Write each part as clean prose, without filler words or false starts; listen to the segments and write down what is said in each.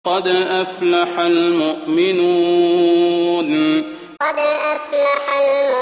قد أفلح المؤمنون قد أفلح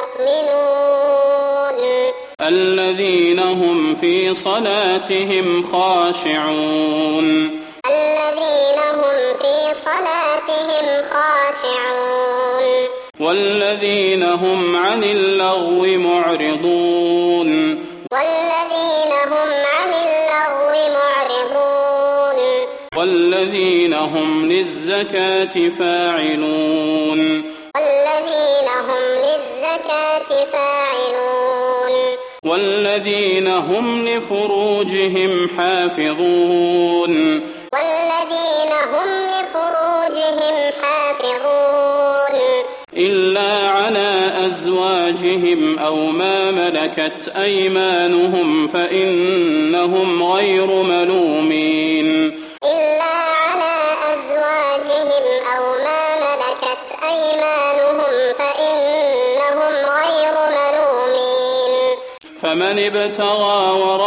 المؤمنون الذين هم في صلاتهم خاشعون الذين هم في صلاتهم خاشعون والذين هم عن اللغو معرضون والذين هم عن اللغو معرضون والذين هم للزكاة فاعلون والذين هم للزكاة فاعلون والذين هم لفروجهم حافظون والذين هم لفروجهم حافظون إلا على أزواجهم أو ما ملكت أيمانهم فإنهم غير ملومين إلا على أزواجهم أو ما ملكت أيمانهم فإنهم غير ملومين فمن ابتغى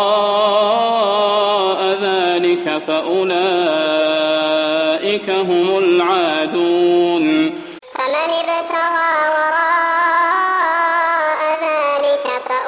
وراء ذلك فأولئك هم العادون فمن ابتغى وراء ذلك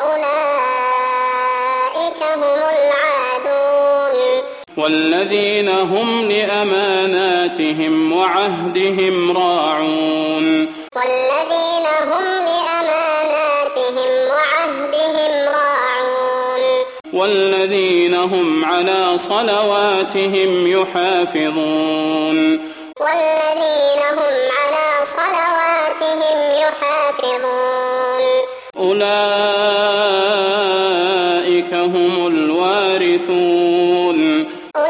فأولئك هم العادون والذين هم لأماناتهم وعهدهم راعون والذين هم لأماناتهم وعهدهم راعون والذين هم على صلواتهم يحافظون والذين هم على صلواتهم يحافظون أولئك هم الوارثون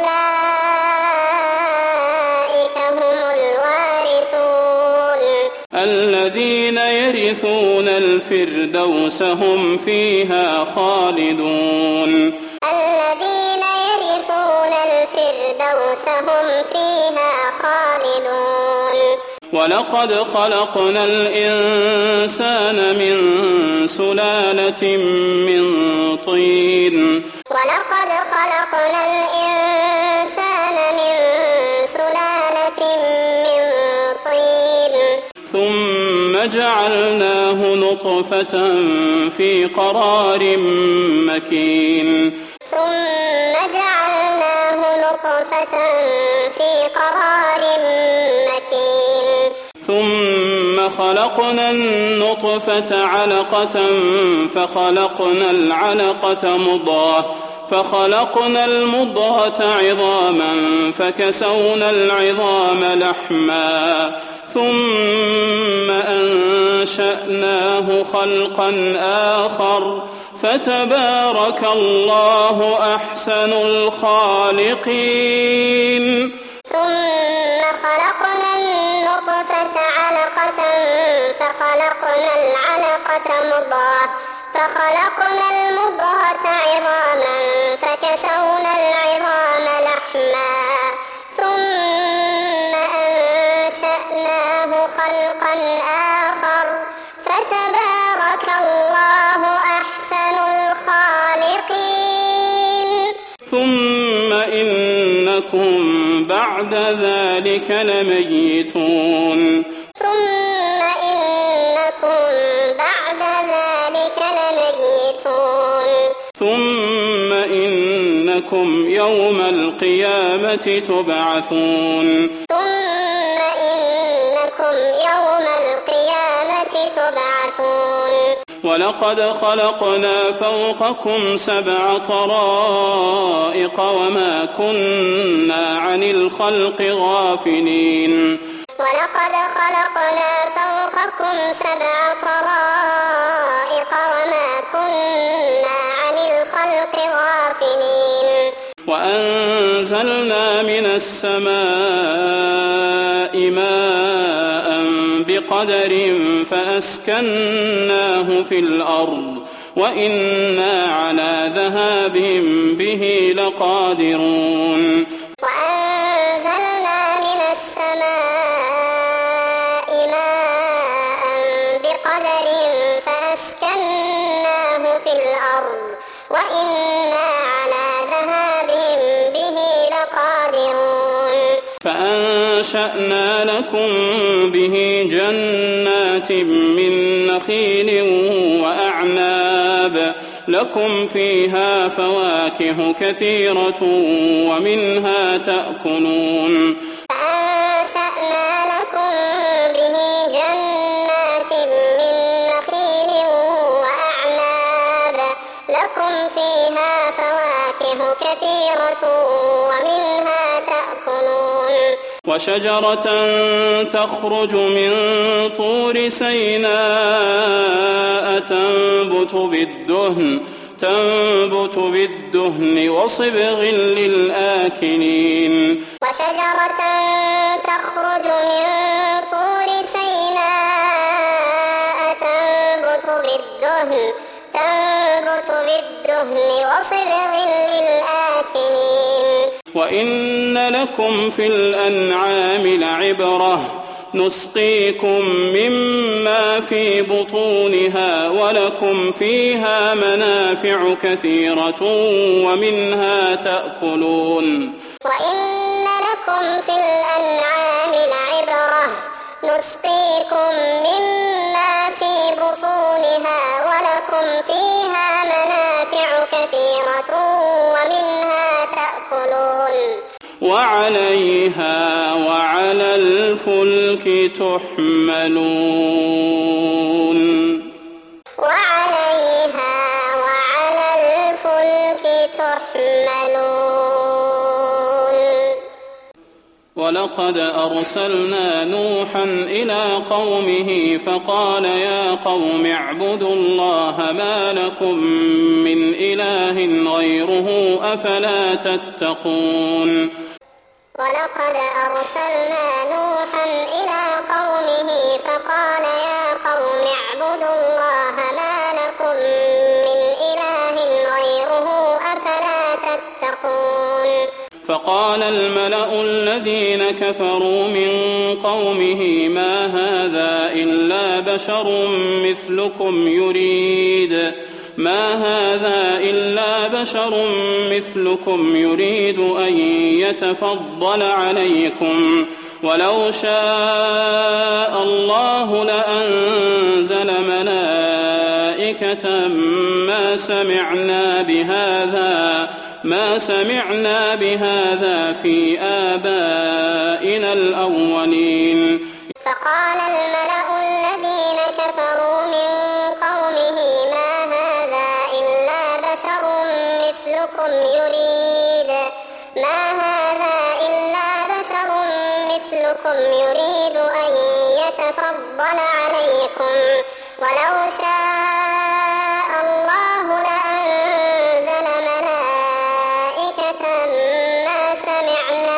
أولئك هم الوارثون الذين يرثون الفردوس هم فيها خالدون الذين يرثون الفردوس هم فيها خالدون ولقد خلقنا الإنسان من سلالة من طين ولقد خلقنا الإنسان من سلالة من طين ثم جعلناه نطفة في قرار مكين ثم جعلناه نطفة في قرار مكين ثم خلقنا النطفة علقة فخلقنا العلقة مضغة فخلقنا المضغة عظاما فكسونا العظام لحما ثم أنشأناه خلقا آخر فتبارك الله أحسن الخالقين ثم خلقنا النطفة علقة فخلقنا العلقة مضغة فخلقنا المضغة عظاما فكسونا العظام لحما ثم أنشأناه خلقا آخر فتبارك الله أحسن الخالقين ثم إنكم بعد ذلك لميتون ثم إنكم بعد ذلك لميتون ثم إنكم يوم القيامة تبعثون ثم إنكم يوم القيامة تبعثون ولقد خلقنا فوقكم 7 طرائق وما كنا عن الخلق غافلين ولقد خلقنا فوقكم 7 طرائق وما كنا عن الخلق غافلين وأنزلنا من السماء ماء بقدر فأسكناه في الأرض وإنا على ذهاب به لقادرون وأنزلنا من السماء ماء بقدر فأسكناه في الأرض وإنا على ذهاب به لقادرون فأنشأنا لكم به جنات من نخيل وأعناب لكم فيها فواكه كثيرة ومنها تأكلون فأنشأنا لكم به جنات من نخيل وأعناب لكم فيها فواكه كثيرة ومنها تأكلون وشجرة تخرج من طور سيناء تنبت بالدهن وصبغ للآكلين وشجرة تخرج من طور سيناء تنبت بالدهن وصبغ للآكلين وإن لكم في الأنعام لعبرة نسقيكم مما في بطونها ولكم فيها منافع كثيرة ومنها تأكلون وإن لكم في الأنعام لعبرة نسقيكم مما في بطونها ولكم فيها منافع كثيرة ومنها تأكلون وعليها وعلى الفلك تحملون وعليها وعلى الفلك تحملون ولقد أرسلنا نوحا إلى قومه فقال يا قوم اعبدوا الله ما لكم من إله غيره أفلا تتقون ولقد أرسلنا نوحا إلى قومه فقال يا قوم اعبدوا الله ما لكم من إله غيره أفلا تتقون فقال الملأ الذين كفروا من قومه ما هذا إلا بشر مثلكم يريد أن يتفضل عليكم ولو شاء الله لأنزل ملائكة ما سمعنا بهذا في آبائنا الأولين فقال الملأ الذين كفروا من قومه ما هذا إلا بشر مثلكم يريد أن يتفضل عليكم ولو شاء الله لأنزل ملائكة ما سمعنا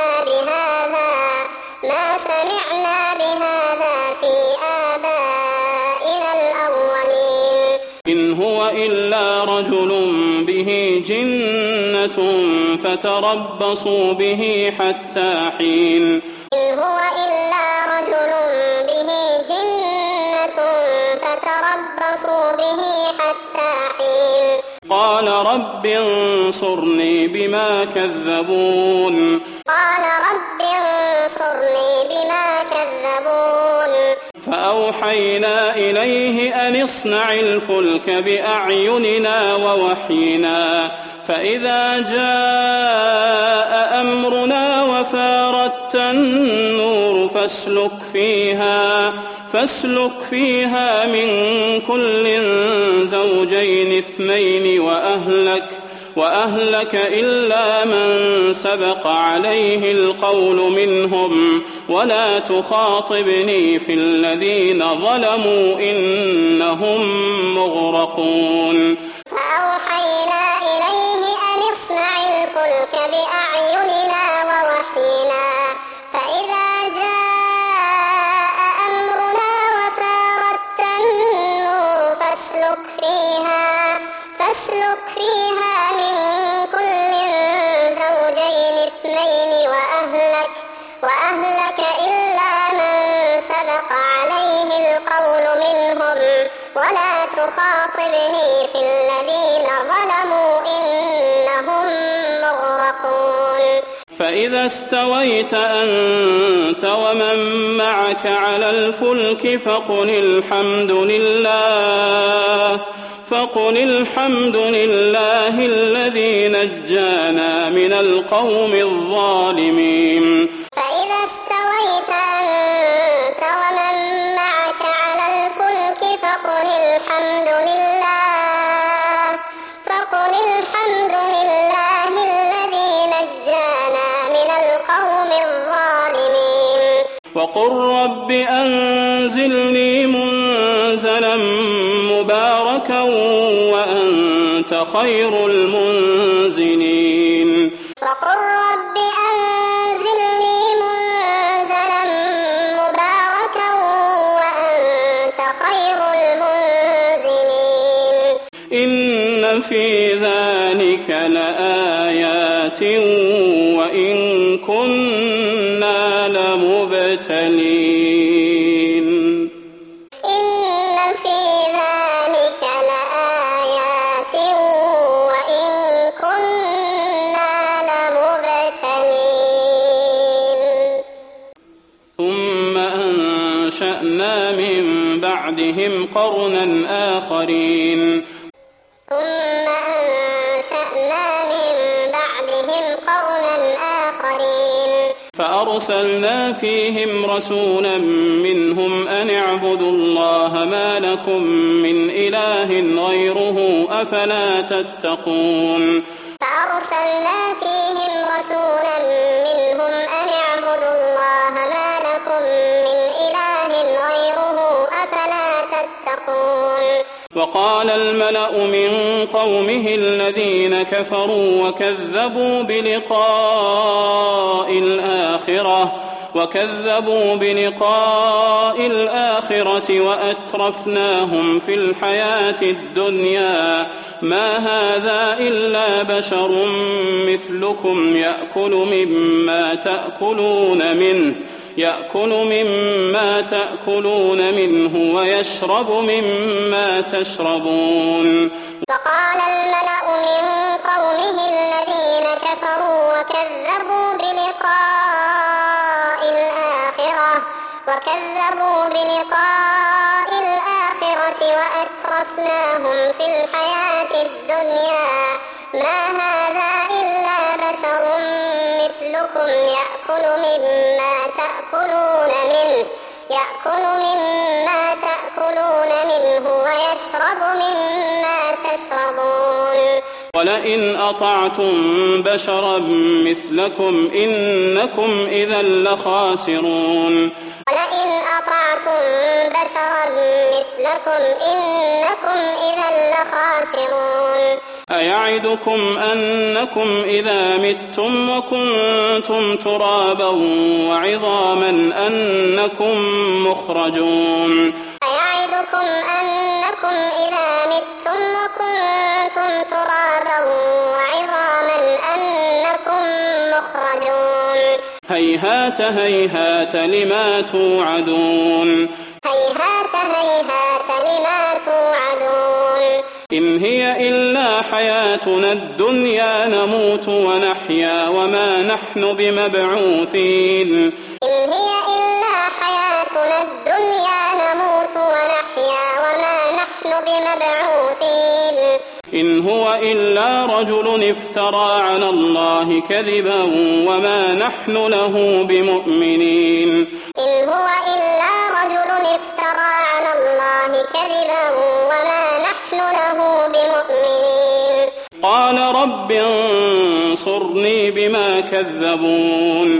بهذا في آبائنا الأولين إن هو إلا رجل به جنة فتربصوا به حتى حين إن هو إلا رجل به جنة فتربصوا به حتى حين قال رب انصرني بما كذبون فأوحينا إليه أن اصنع الفلك بأعيننا ووحينا فإذا جاء أمرنا وفارت النور فاسلك فيها من كل زوجين اثنين وأهلك إلا من سبق عليه القول منهم ولا تخاطبني في الذين ظلموا إنهم مغرقون فأوحينا إليه أن اصنع الفلك بأعيننا ووحينا فإذا جاء أمرنا وفارت النور فاسلك فيها من كل زوجين اثنين وأهلك إلا من سبق عليه القول منهم ولا تخاطبني في الذين ظلموا إنهم مغرقون فإذا فإذا استويت أنت ومن معك على الفلك فقل الحمد لله الذي نجانا من القوم الظالمين. فإذا استويت أنت ومن معك على الفلك فقل الحمد لله الذي نجانا من القوم الظالمين. وقل رب أنزلني منزلا مباركا وأنت خير المنزلين. وقل رب أنزلني منزلا مباركا وأنت خير المنزلين. إن في ذلك لآيات وإن كنا لمبتلين. إن في ذلك لآيات وإن كنا لمبتلين. ثم أنشأنا من بعدهم قرنا آخرين فأرسلنا فيهم رسولا منهم أن اعبدوا الله ما لكم من إله غيره أفلا تتقون. فأرسلنا فيهم رسولا منهم أن اعبدوا الله ما لكم من إله غيره أفلا تتقون. وقال الملأ من قومه الذين كفروا وكذبوا بلقاء الآخرة وأترفناهم في الحياة الدنيا ما هذا إلا بشر مثلكم يأكل مما تأكلون منه ويشرب مما تشربون. وقال الملأ من قومه الذين كفروا وكذبوا بلقاء الآخرة وأترفناهم في الحياة الدنيا ما هذا إلا بشر مثلكم يأكل مما تأكلون منه ويشرب مما تشربون. ولئن أطعتم بشرا مثلكم إنكم إذا لخاسرون. ولئن أطعتم بشرا مثلكم إنكم إذا لخاسرون. أيعدكم أنكم إذا متم وكنتم ترابا وعظاما أنكم مخرجون. أيعدكم أنكم إذا متم وكنتم ترابا وعظاما أنكم مخرجون. هيهات هيهات لما توعدون. هيهات هيهات لما توعدون. إن هي إلا حياتنا الدنيا نموت ونحيا وما نحن بمبعوثين. إن هي إلا حياتنا الدنيا نموت ونحيا وما نحن بمبعوثين. إن هو إلا رجل افترى على الله كذبا وما نحن له بمؤمنين. إن هو إلا رجل افترى على الله كذبا وما نحن له بمؤمنين. قال رب انصرني بما كذبون.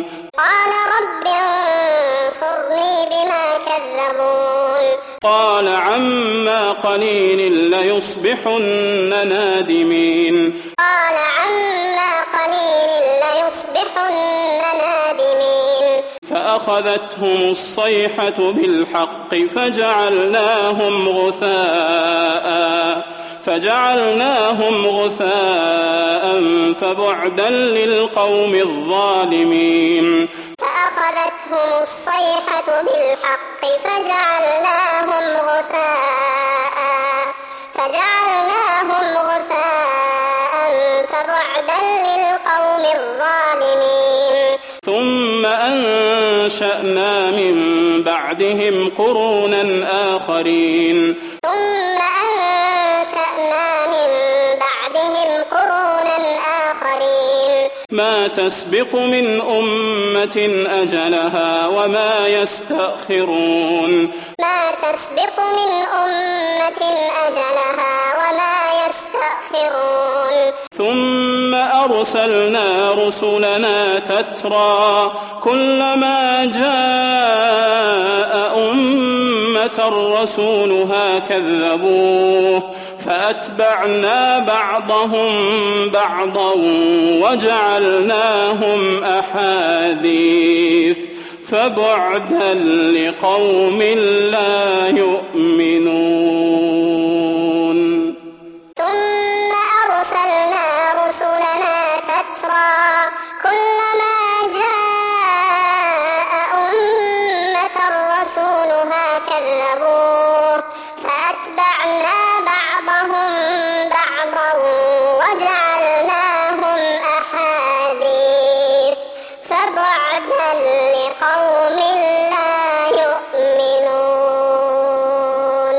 قال عما قليل ليصبحن نادمين. فأخذتهم الصيحة بالحق فجعلناهم غثاء فبعدا للقوم الظالمين. فأخذتهم الصيحة بالحق فجعلناهم غثاء فبعدا للقوم الظالمين. أنشأنا من بعدهم قرونا آخرين ما تسبق من أمة أجلها وما يستأخرون ثم أرسلنا رسلنا تترى كلما جاء أمة رسولها كذبوه فأتبعنا بعضهم بعضا وجعلناهم أحاديث فبعدا لقوم لا يؤمنون ثم أرسلنا رسلنا تترى كلما جاء أمة رسولها كذبوه فأتبعنا بعضهم بعضا وجعلناهم أحاديث فبعدا لقوم لا يؤمنون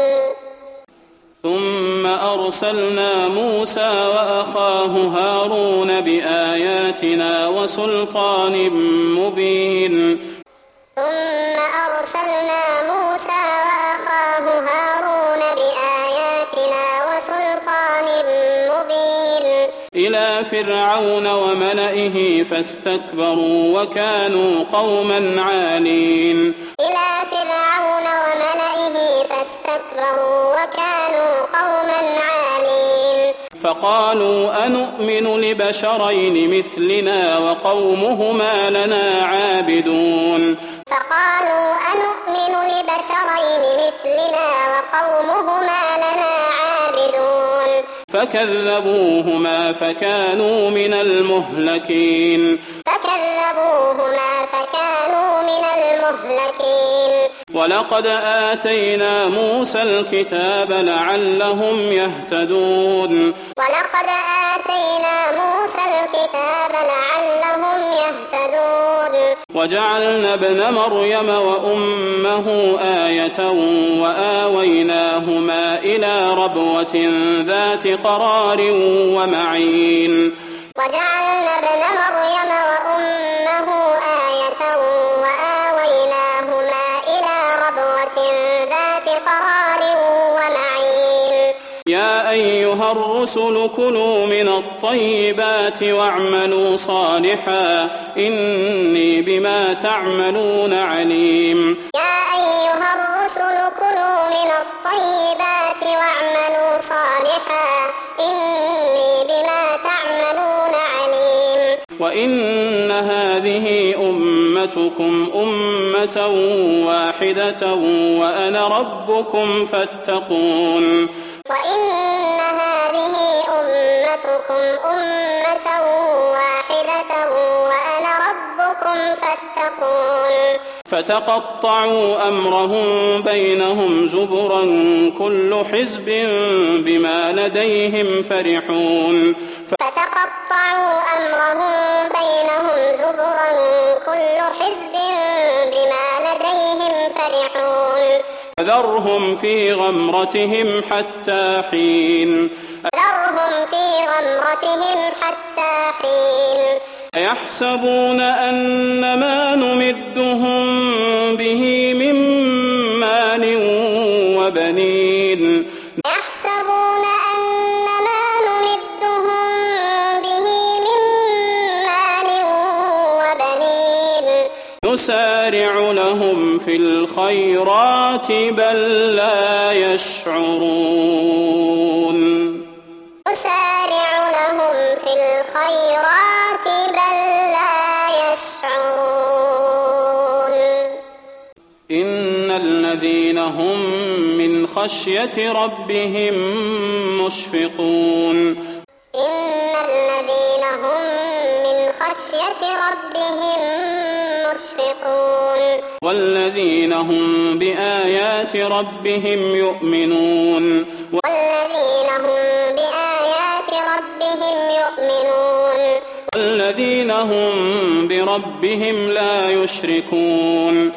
ثم أرسلنا موسى وأخاه هارون بآياتنا وسلطان مبين ثم أرسلنا موسى وأخاه هارون بآياتنا وسلطان مبين إلى فرعون وملئه فاستكبروا وكانوا قوما عالين إلى فرعون وملئه فاستكبروا وكانوا قوما عالين فقالوا أنؤمن لبشرين مثلنا وقومهما لنا عابدون فقالوا أنؤمن لبشرين مثلنا وقومهما لنا عابدون فكذبوهما فكانوا من المهلكين ولقد آتينا موسى الكتاب لعلهم يهتدون وجعلنا ابن مريم وأمه آية وآويناهما إلى ربوة ذات قرار ومعين وجعلنا ابن مريم وأمه آية وآويناهما إلى ربوة ذات قرار ومعين يا أيها الرسل كلوا من الطيبات واعملوا صالحا إني بما تعملون عليم يا أيها الرسل كلوا من الطيبات واعملوا صالحا إني بما تعملون عليم وإن هذه أمتكم أمة واحدة وأنا ربكم فاتقون وإن هذه أمتكم أمة واحدة وأنا ربكم فاتقون فتقطعوا أمرهم بينهم زبرا كل حزب بما لديهم فرحون فتقطعوا أمرهم بينهم زبرا كل حزب بما لديهم فرحون فذرهم في غمرتهم حتى حين أيحسبون أن ما نمدهم به من مال وبنين نسارع لهم في الخيرات بل لا يشعرون إن الذين هم من خشية ربهم مشفقون والذين هم بآيات ربهم يؤمنون والذين هم بربهم لا يشركون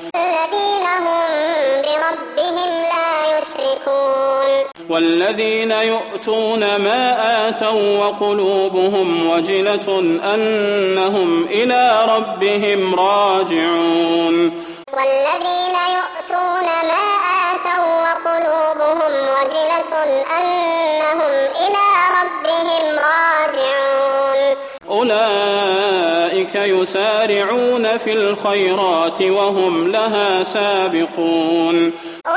والذين يؤتون ما آتوا وقلوبهم وجلة أنهم إلى ربهم راجعون والذين يؤتون ما آتوا وقلوبهم وجلة أنهم إلى ربهم راجعون أولئك يسارعون في الخيرات وهم لها سابقون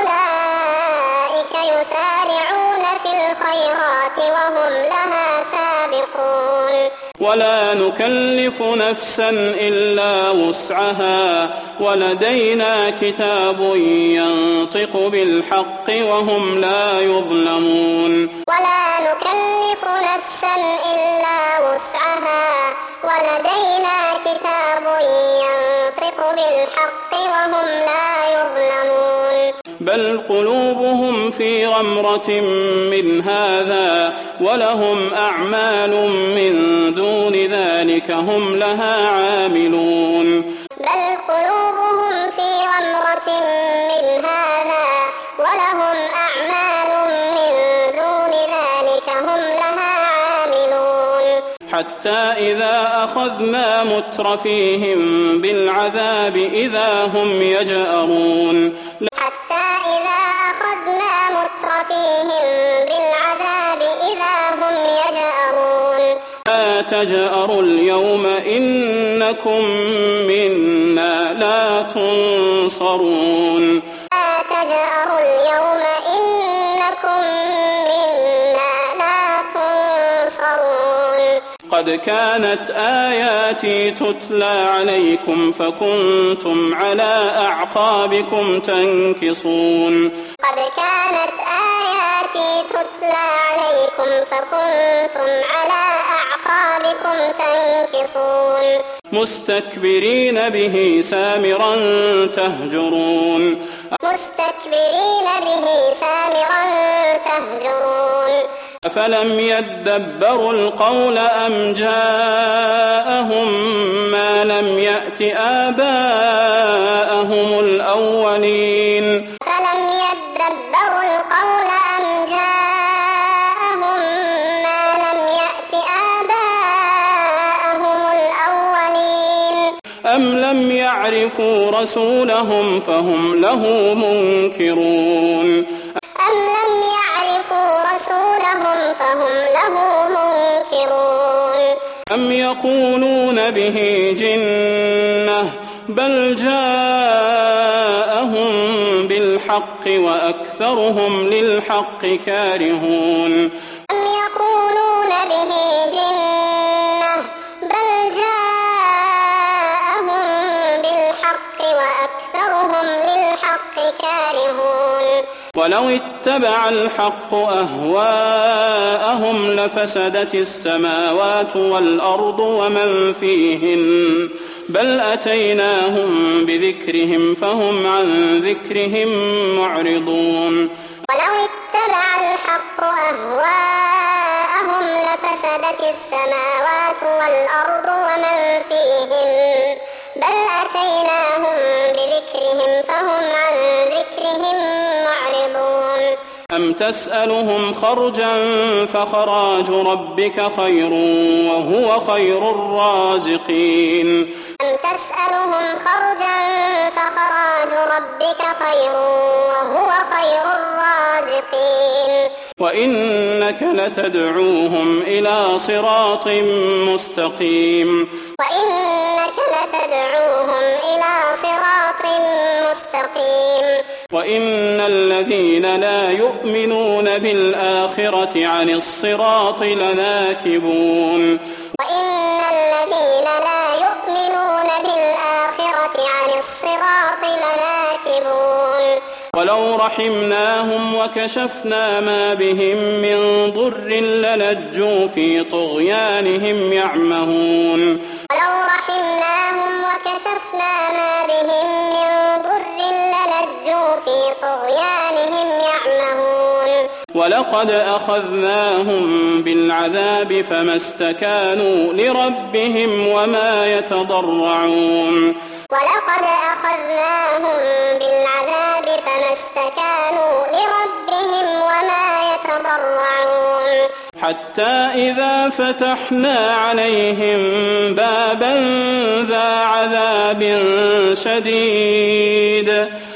أولئك يسارعون في الخيرات وهم لها سابقون ولا نكلف نفسا إلا وسعها ولدينا كتاب ينطق بالحق وهم لا يظلمون ولا نكلف نفسا إلا وسعها ولدينا كتاب ينطق بالحق وهم لا يظلمون بل قلوبهم في غمرة من هذا ولهم أعمال من دون ذلك هم لها عاملون بل قلوبهم في غمرة من هذا ولهم أعمال من دون ذلك هم لها عاملون حتى إذا أخذنا مترفيهم بالعذاب إذا هم يجأرون حتى إذا أخذنا مترفيهم بالعذاب إذا هم يجأرون لا تجأروا اليوم إنكم منا لا تنصرون لا تجأروا اليوم إنكم منا لا تنصرون قد كانت آياتي تتلى عليكم فكنتم على أعقابكم تنكصون قد كانت آياتي تتلى عليكم فكنتم على أعقابكم تنكصون مستكبرين به سامرا تهجرون مستكبرين به سامرا تهجرون أفلم يدبروا القول أم جاءهم ما لم يأت آباءهم الأولين فلم يدبروا القول أم جاءهم ما لم يأت آباءهم الأولين أم لم يعرفوا رسولهم فهم له منكرون أم لم يعرفوا رسولهم فهم له منكرون أم يقولون به جنة بل جاءهم بالحق وأكثرهم للحق كارهون أم يقولون به جنة بل جاءهم بالحق وأكثرهم للحق كارهون ولو اتبع الحق أهواءهم لفسدت السماوات والأرض ومن فيهن بل أتيناهم بذكرهم فهم عن ذكرهم معرضون ولو اتبع الحق أهواءهم لفسدت السماوات والأرض ومن فيهن بل أتيناهم بذكرهم فهم عن ذكرهم معرضون أم تسألهم خرجا فخراج ربك خير وهو خير الرازقين أم تسألهم خرجا فخراج ربك خير وهو خير الرازقين وإنك لتدعوهم إلى صراط مستقيم وإنك لتدعوهم إلى صراط مستقيم وإن الذين لا يؤمنون بالآخرة عن الصراط لناكبون وإن الذين لا يؤمنون بالآخرة عن الصراط لناكبون ولو رحمناهم وكشفنا ما بهم من ضر للجوا في طغيانهم يعمهون ولو رحمناهم وكشفنا ما بهم من ضر للجوا في طغيانهم يعمهون ولقد أخذناهم بالعذاب فما استكانوا لربهم وما يتضرعون ولقد أخذناهم بالعذاب فما استكانوا لربهم وما يتضرعون حتى إذا فتحنا عليهم بابا ذا عذاب شديد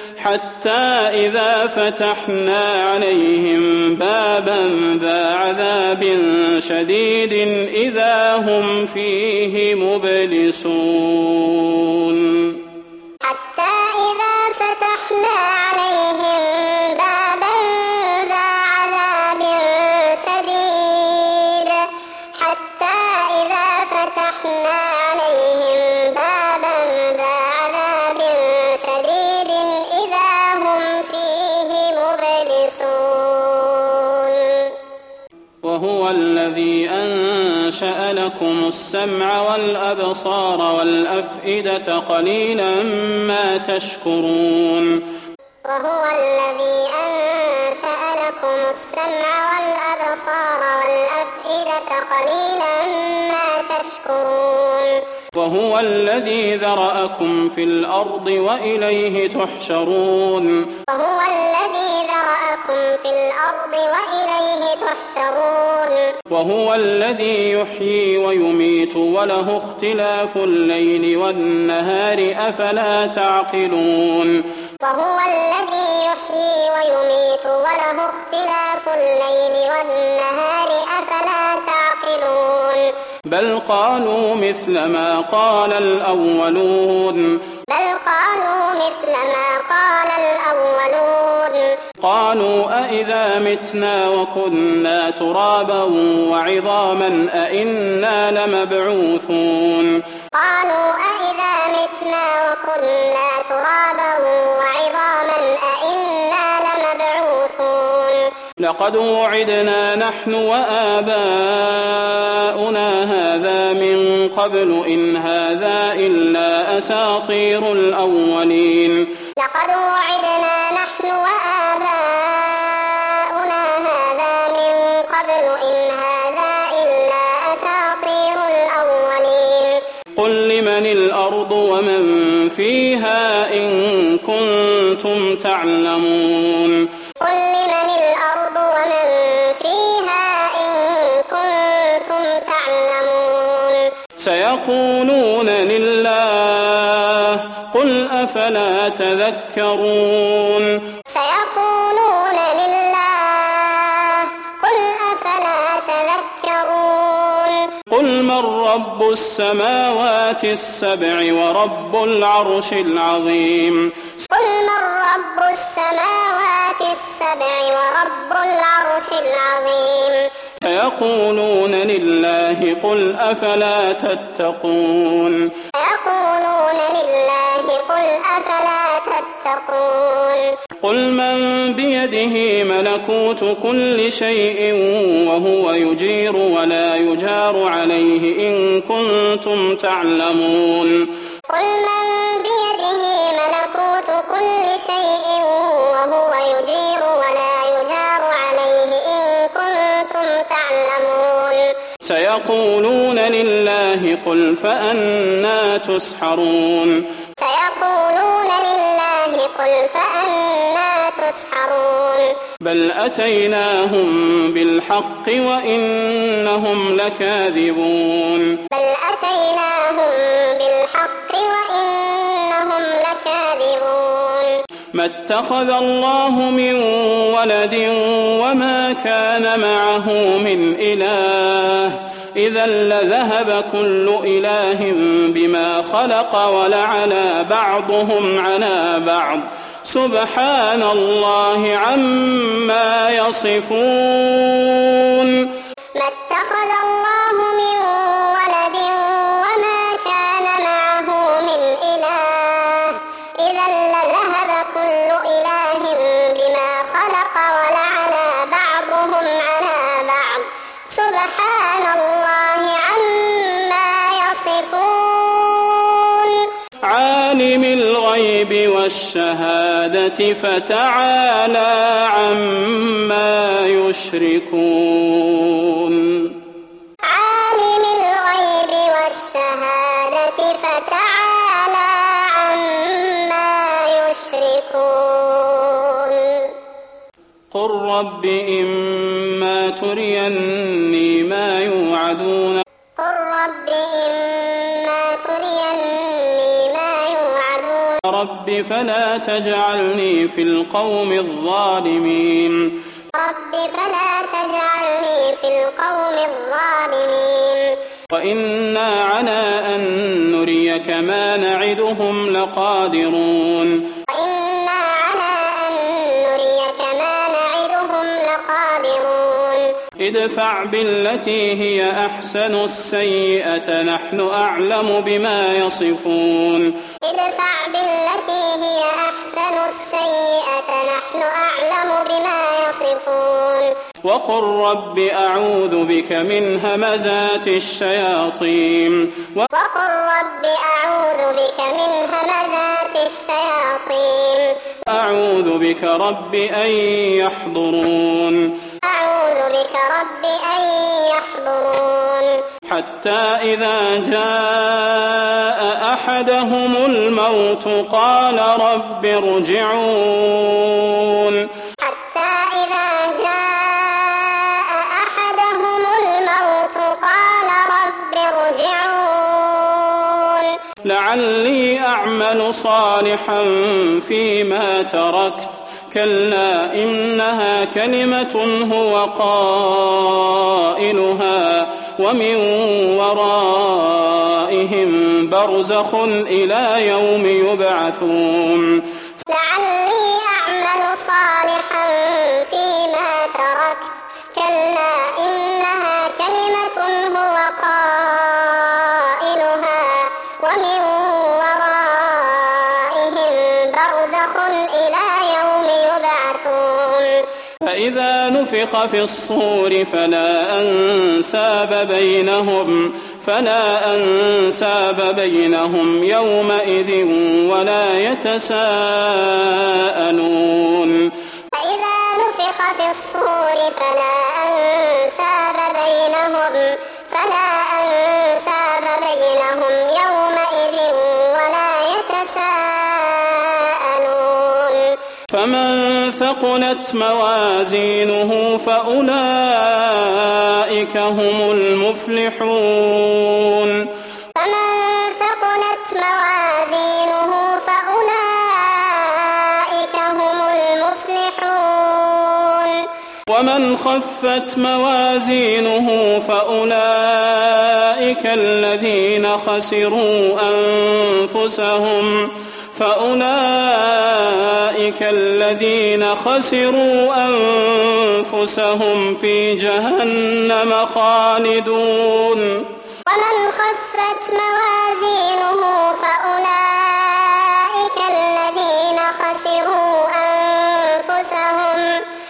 إذا هم فيه مبلسون حتى إذا فتحنا عليهم بابا ذا عذاب شديد إذا هم فيه مبلسون وهو الذي أنشأ لكم السمع والأبصار والأفئدة قليلا ما تشكرون وهو الذي أنشأ لكم السمع والأبصار والأفئدة قليلا ما تشكرون وهو الذي ذرأكم في الأرض وإليه تحشرون وهو الذي ذرأكم في الأرض وإليه تحشرون وهو الذي يحيي ويميت وله اختلاف الليل والنهار أفلا تعقلون وهو الذي يحيي ويميت وله اختلاف الليل والنهار أفلا تعقلون بل قالوا مثل ما قال الأولون قالوا أإذا متنا وكنا ترابا وعظاما أإنا لمبعوثون قالوا أإذا متنا وكنا ترابا وعظاما أإنا لمبعوثون لقد وعدنا نحن وآباؤنا هذا من قبل إن هذا إلا أساطير الأولين لقد وعدنا نحن وآباؤنا هذا من قبل إن هذا إلا أساطير الأولين قل لمن الأرض ومن فيها إن كنتم تعلمون قل لمن الأرض ومن فيها إن كنتم تعلمون سيقولون لله قل أفلا تذكرون سيقولون لله قل أفلا تذكرون قل من رب السماوات السبع ورب العرش العظيم قل من رب السماوات السبع ورب العرش العظيم سيقولون لله قل أفلا تتقون سيقولون لله قل أفلا تتقون قل من بيده ملكوت كل شيء وهو يجير ولا يجار عليه إن كنتم تعلمون قل من بيده ملكوت كل شيء وهو يجير ولا يجار عليه إن كنتم تعلمون سيقولون لله قل فأنى تسحرون سيقولون لله قل فأنى تسحرون بل أتيناهم بالحق وإنهم لكاذبون بل أتيناهم بالحق وإنهم لكاذبون ما اتخذ الله من ولد وما كان معه من إله إذا لذهب كل إله بما خلق ولعلى بعضهم على بعض سبحان الله عما يصفون ما اتخذ الله من ولد وما كان معه من إله إذا لذهب كل إله بما خلق ولعلى بعضهم على بعض سبحان الله عما يصفون عالم الغيب الغيب والشهادة فتعالى عما يشركون عالم الغيب والشهادة فتعالى عما يشركون قل رب إما تريني ما يوعدون رب فلا تجعلني في القوم الظالمين وإنا على أن نريك ما نعدهم لقادرون ادفع بالتي هي أحسن السيئة نحن أعلم بما يصفون وقل رب أعوذ بك من همزات الشياطين أعوذ بك رب أن يحضرون حتى إذا جاء أحدهم الموت قال رب ارجعون لعلي أعمل صالحا فيما تركت كلا إنها كلمة هو قائلها ومن ورائهم برزخ إلى يوم يبعثون لعلي أعمل صالحا فيما تركت كلا إنها كلمة هو قائلها ومن ورائهم برزخ إلى يوم يبعثون فإذا نفخ في الصور فلا أنساب بينهم يومئذ ولا يتساءلون فإذا نفخ في الصور فلا أنساب بينهم يومئذ ولا يتساءلون فمن ثقلت موازينه فأولئك هم المفلحون ومن خفت موازينه فأولئك الذين خسروا أنفسهم في جهنم خالدون ومن خفت موازينه فأولئك الذين خسروا أنفسهم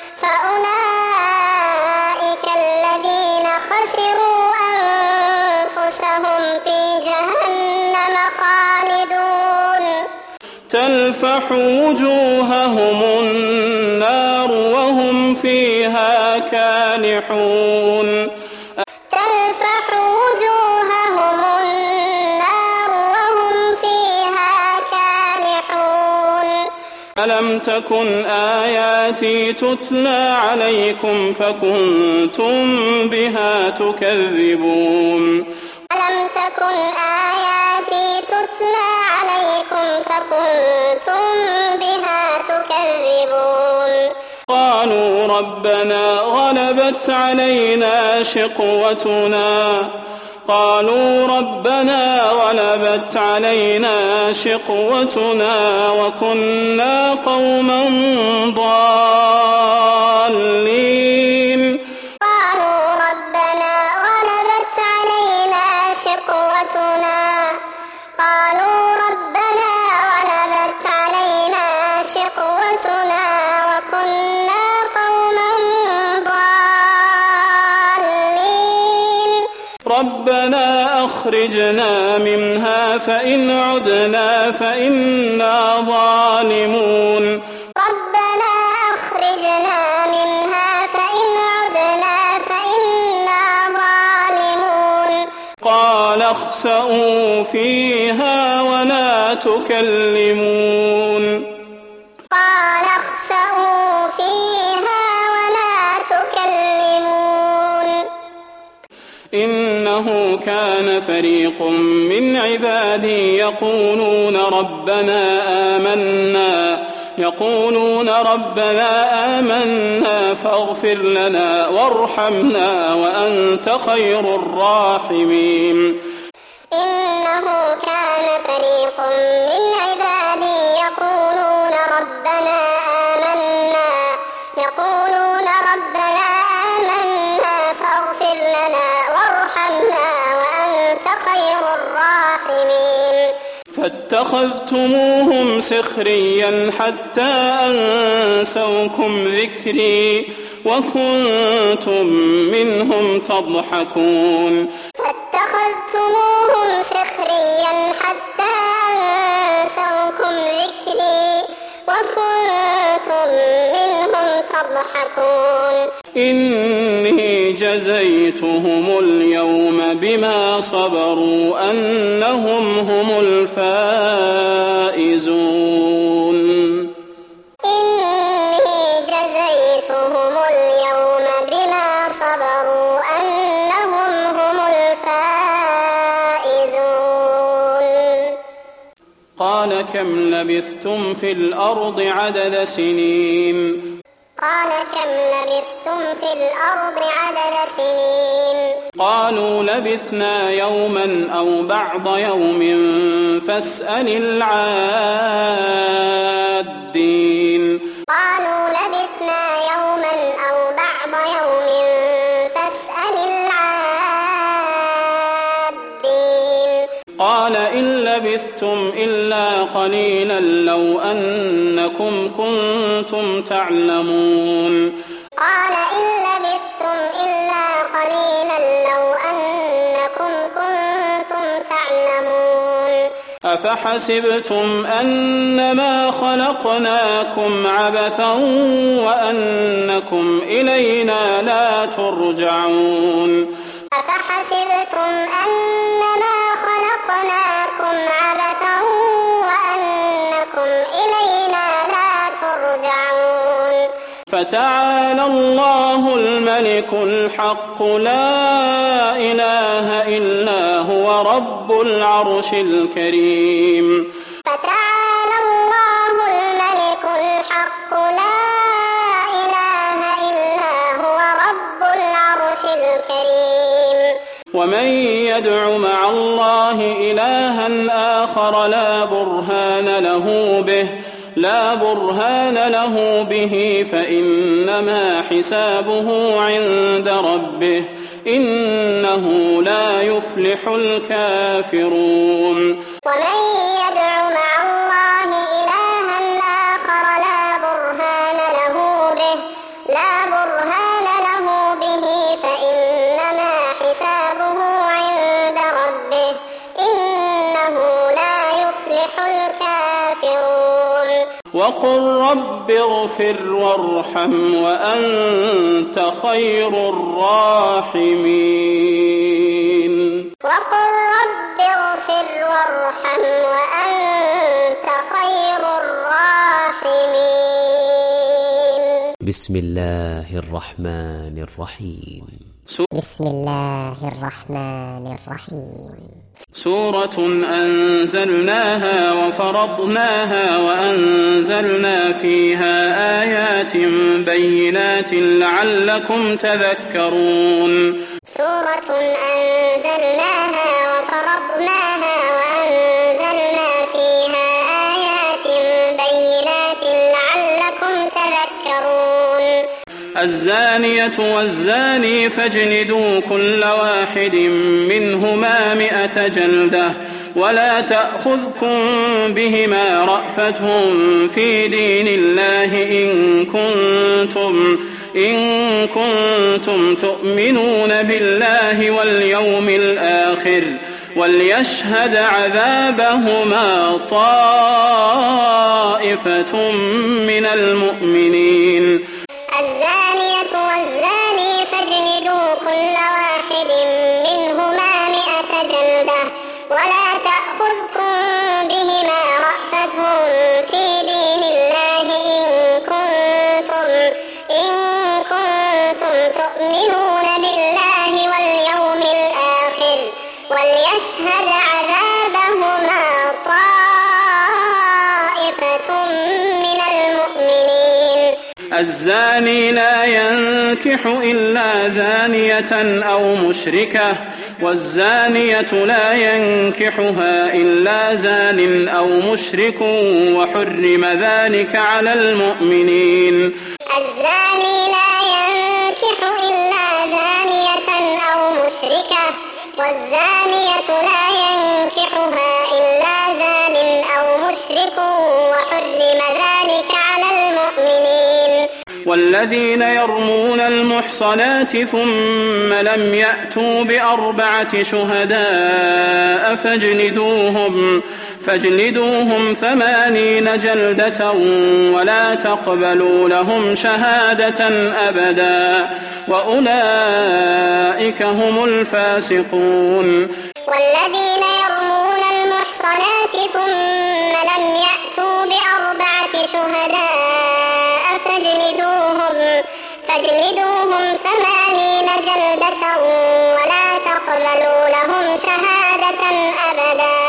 في جهنم خالدون تلفح وجوههم النار وهم فيها كالحون ألم تكن آياتي تتلى عليكم فكنتم بها تكذبون قالوا ربنا غلبت علينا شقوتنا وكنا قوما ضالين ربنا أخرجنا أخرجنا منها فإن عدنا فإنا ظالمون ربنا أخرجنا منها فإن عدنا فإنا ظالمون قال اخسئوا فيها ولا تكلمون قال اخسئوا فيها ولا تكلمون إنه كان فريق من عبادي يقولون ربنا آمنا فاغفر لنا وارحمنا وأنت خير الراحمين إنه كان فريق من عبادي يقولون ربنا آمنا فاغفر لنا وارحمنا وأنت خير الراحمين فاتخذتموهم سخريا حتى أنسوكم ذكري وكنتم منهم تضحكون فاتخذتموهم سخريا حتى أنسوكم ذكري وكنتم منهم تضحكون إني جزيتهم اليوم بما صبروا أنهم هم الفائزون إني جزيتهم اليوم بما صبروا أنهم هم الفائزون قال كم لبثتم في الأرض عدد سنين قال كم لبثتم في الأرض عدد سنين قالوا لبثنا يوما أو بعض يوم فاسأل العادين قالوا لبثنا يوما أو بعض يوم فاسأل العادين قال إن لبثتم إلا قليلا لو أنكم كنتم تعلمون قال إن لبثتم إلا قليلا لو أنكم كنتم تعلمون أفحسبتم أنما خلقناكم عبثا وأنكم إلينا لا ترجعون أفحسبتم أنما خلقناكم عبثا وأنكم إلينا لا ترجعون فتعالى الله الملك الحق لا إله إلا هو رب العرش الكريم فتعالى الله الملك الحق لا إله إلا هو رب العرش الكريم ومن يدع مع الله إلها آخر لا برهان له به فإنما حسابه عند ربه إنه لا يفلح الكافرون ومن يدع مع الله إلها آخر لا برهان له به فإنما حسابه عند ربه إنه لا يفلح الكافرون وقل رب اغفر وارحم وأنت خير الراحمين وقل رب اغفر وارحم وأنت خير الراحمين بسم الله الرحمن الرحيم بسم الله الرحمن الرحيم سورة أنزلناها وفرضناها وأنزلنا فيها آيات بينات لعلكم تذكرون سورة أنزلناها وفرضناها وأنزلنا فيها آيات بينات لعلكم تذكرون الزانية والزاني فاجلدوا كل واحد منهما 100 جلدة ولا تأخذكم بهما رأفة في دين الله إن كنتم تؤمنون بالله واليوم الآخر وليشهد عذابهما طائفة من المؤمنين. الزانية والزاني فاجلدوا كل واحد منهما 100 جلدة ولا تأخذكم بهما رأفة في دين الله إن كنتم تؤمنون بالله واليوم الآخر وليشهد عذابهما طائفة من المؤمنين. الزاني لا ينكح إلا زانية أو مشركة والزانية لا ينكحها إلا زان أو مشرك وحرم ذلك على المؤمنين. الزاني لا ينكح إلا زانية أو مشركة والزانية لا ينكحها إلا زان أو مشرك وحرم ذلك على المؤمنين. والذين يرمون المحصنات ثم لم يأتوا ب4 شهداء فاجلدوهم 80 جلدة ولا تقبلوا لهم شهادة أبدا وأولئك هم الفاسقون. والذين يرمون المحصنات ثم لم يأتوا ب4 شهداء فاجلدوهم 80 جلدة ولا تقبلوا لهم شهادة أبدا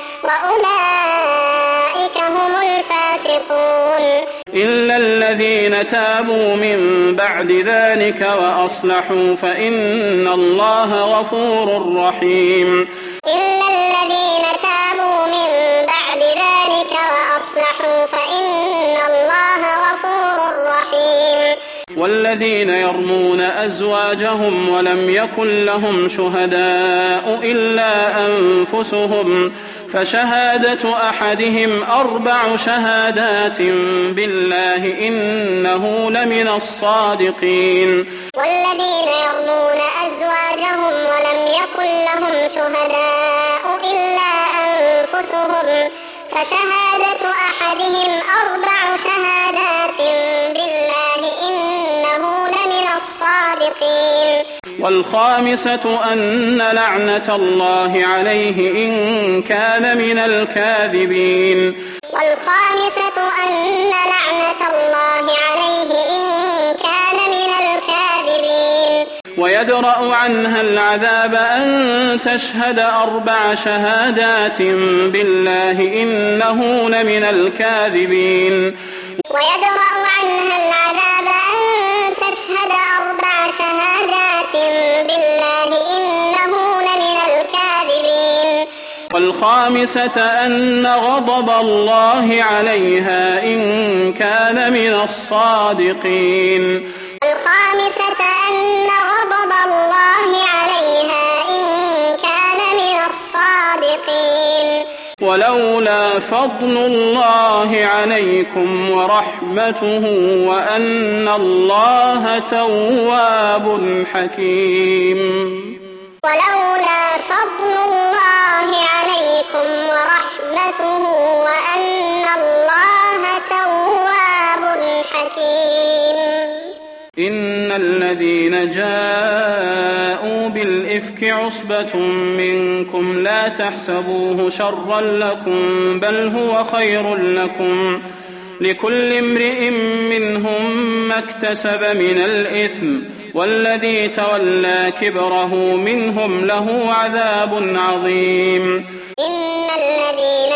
وأولئك هم الفاسقون. إلا الذين تابوا من بعد ذلك وأصلحوا فإن الله غفور رحيم. إلا الذين تابوا من بعد ذلك وأصلحوا فإن الله غفور رحيم. والذين يرمون أزواجهم ولم يكن لهم شهداء إلا أنفسهم فشهادة أحدهم 4 شهادات بالله إنه لمن الصادقين. والذين يرمون أزواجهم ولم يكن لهم شهداء إلا أنفسهم فشهادة أحدهم 4 شهادات بالله إنه لمن الصادقين. والخامسة أن لعنة الله عليه إن كان من الكاذبين. والخامسة أن لعنة الله عليه إن كان من الكاذبين. ويدرأ عنها العذاب أن تشهد 4 شهادات بالله إنه لمن الكاذبين. ويدرأ عنها العذاب أن تشهد 4 شهادات بالله إنه لمن الكاذبين. والخامسة أن غضب الله عليها إن كان من الصادقين. الخامسة أن غضب الله عليها إن كان من الصادقين. ولولا فضل الله عليكم ورحمته وأن الله تواب حكيم. ولولا فضل الله عليكم ورحمته وأن الله تواب حكيم. إن الذين جاءوا بالإفك عصبة منكم لا تحسبوه شرا لكم بل هو خير لكم لكل امرئ منهم ما اكتسب من الإثم والذي تولى كبره منهم له عذاب عظيم. إن الذين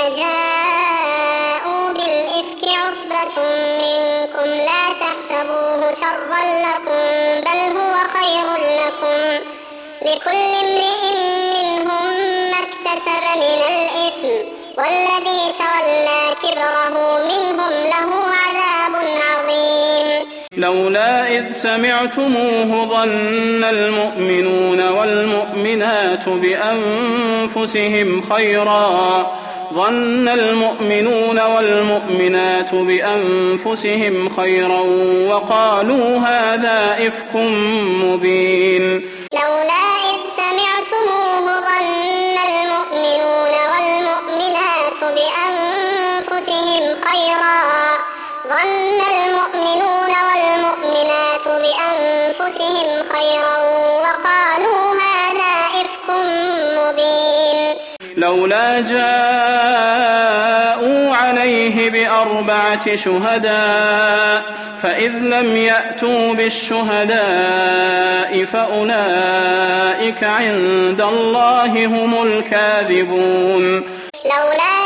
جاءوا بالإفك عصبة منكم لا تحسبوه شرا لكم بل هو خير لكم لكل امرئ منهم ما اكتسب من الإثم والذي تولى كبره منهم له عذاب عظيم. لولا إذ سمعتموه ظن المؤمنون والمؤمنات بأنفسهم خيرا وقالوا هذا إفك مبين. لولا إذ سمعتموه ظن المؤمنون المؤمنون والمؤمنات بأنفسهم خيرا وقالوا هذا إفك مبين لولا جاءوا عليه ب4 شهداء فإذ لم يأتوا بالشهداء فأولئك عند الله هم الكاذبون لولا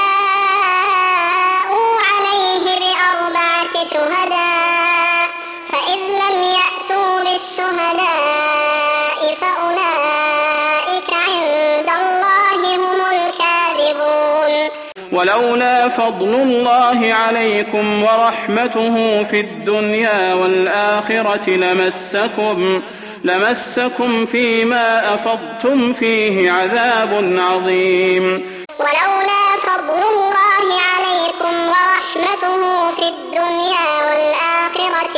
جاءوا عليه ب4 شهداء فإذ لم يأتوا بالشهداء فأولئك عند الله هم الكاذبون ولولا فضل الله عليكم ورحمته في الدنيا والآخرة لمسكم فيما أفضتم فيه عذاب عظيم ولولا فضل الله عليكم ورحمته في الدنيا والآخرة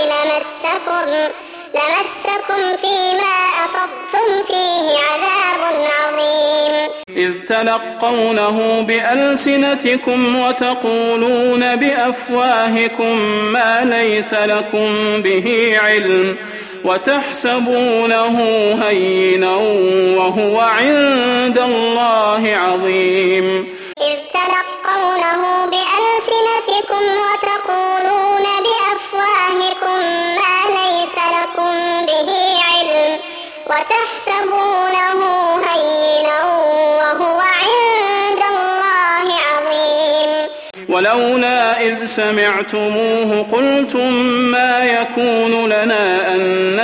لمسكم فيما أفضتم فيه عذاب عظيم إذ تلقونه بألسنتكم وتقولون بأفواهكم ما ليس لكم به علم وتحسبونه هينا وهو عند الله عظيم إذ تلقونه بألسنتكم وتقولون بأفواهكم ما ليس لكم به علم وتحسبونه هينا وهو عند الله عظيم ولولا إذ سمعتموه قلتم ما يكون لنا أن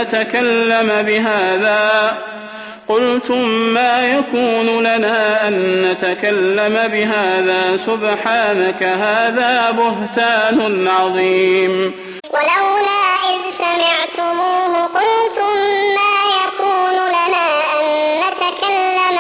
نتكلم بهذا سبحانك هذا بهتان عظيم ولولا إذ سمعتموه قلتم ما يكون لنا أن نتكلم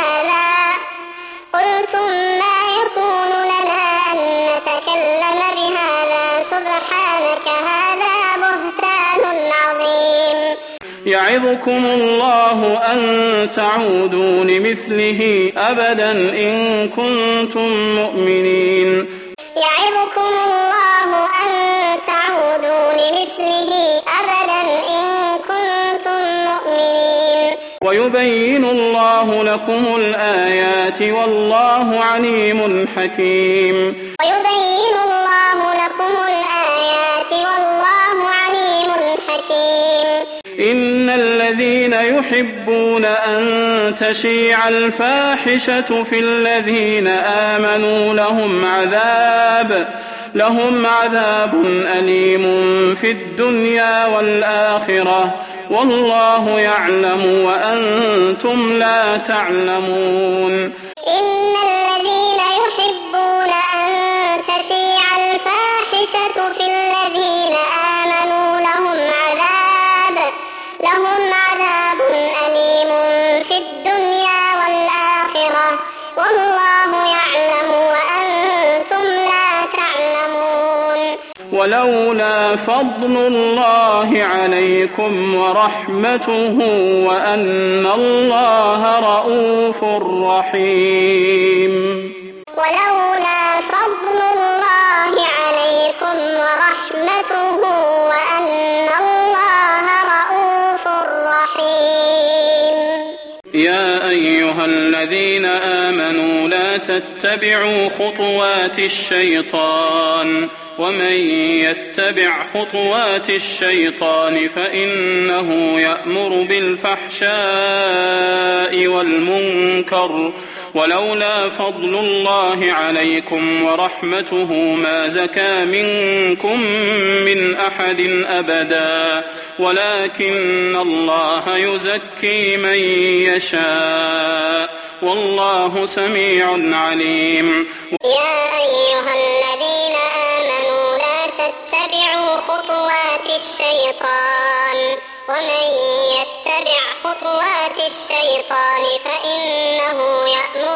بهذا سبحانك هذا بهتان عظيم يعظكم الله أن تعودوا لمثله أبدا إن كنتم مؤمنين يعظكم الله أن تعودوا لمثله أبدا إن كنتم مؤمنين ويبين الله لكم الآيات والله عليم حكيم ويبين الله لكم الآيات والله عليم حكيم إن الذين يحبون أن تشيع الفاحشة في الذين آمنوا لهم عذاب أليم في الدنيا والآخرة والله يعلم وأنتم لا تعلمون إن الذين يحبون أن تشيع الفاحشة في الذين آمنوا لهم عذاب أليم في الدنيا والآخرة والله يعلم وأنتم لا تعلمون ولولا فضل الله عليكم ورحمته وأن الله رؤوف رحيم ولولا فضل الله عليكم ورحمته وأن الله رؤوف رحيم يا أيها الذين آمنوا لا تتبعوا خطوات الشيطان ومن يتبع خطوات الشيطان فإنه يأمر بالفحشاء والمنكر ولولا فضل الله عليكم ورحمته ما زكى منكم من أحد أبدا ولكن الله يزكي من يشاء والله سميع عليم يا أيها الذين آمنوا لا تتبعوا خطوات الشيطان ومن يتبع خطوات الشيطان فإنه يأمر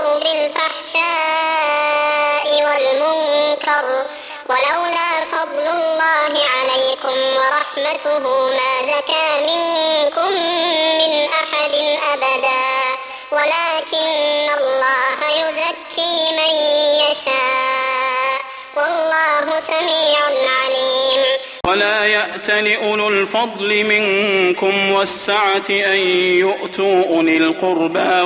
بالفحشاء والمنكر ولولا فضل الله عليكم ورحمته ما زكى منكم من أحد أبدا ولكن الله يزكي من يشاء والله سميع عليم ولا يأتل أولو الفضل منكم والسعة أن يؤتوا أولي القربى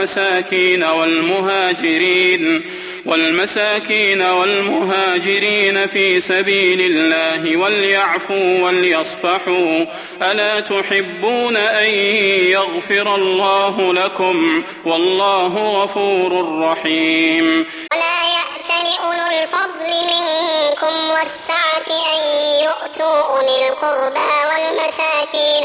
والمساكين والمهاجرين في سبيل الله وليعفوا وليصفحوا ألا تحبون أن يغفر الله لكم والله غفور رحيم ولا يأتل أولو الفضل منكم والسعة أن يؤتوا أولي القربى والمساكين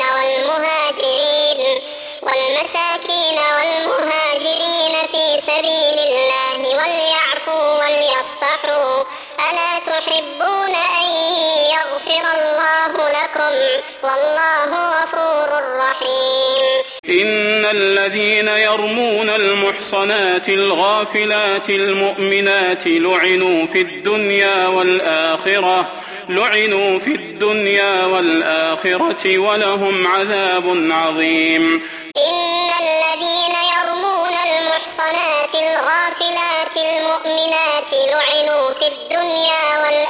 والمهاجرين في سبيل الله وليعفوا وليصفحوا ألا تحبون أن يغفر الله لكم والله غفور رحيم إن الذين يرمون المحصنات الغافلات المؤمنات لعنوا في الدنيا والآخرة ولهم عذاب عظيم إن الذين يرمون المحصنات الغافلات المؤمنات لعنوا في الدنيا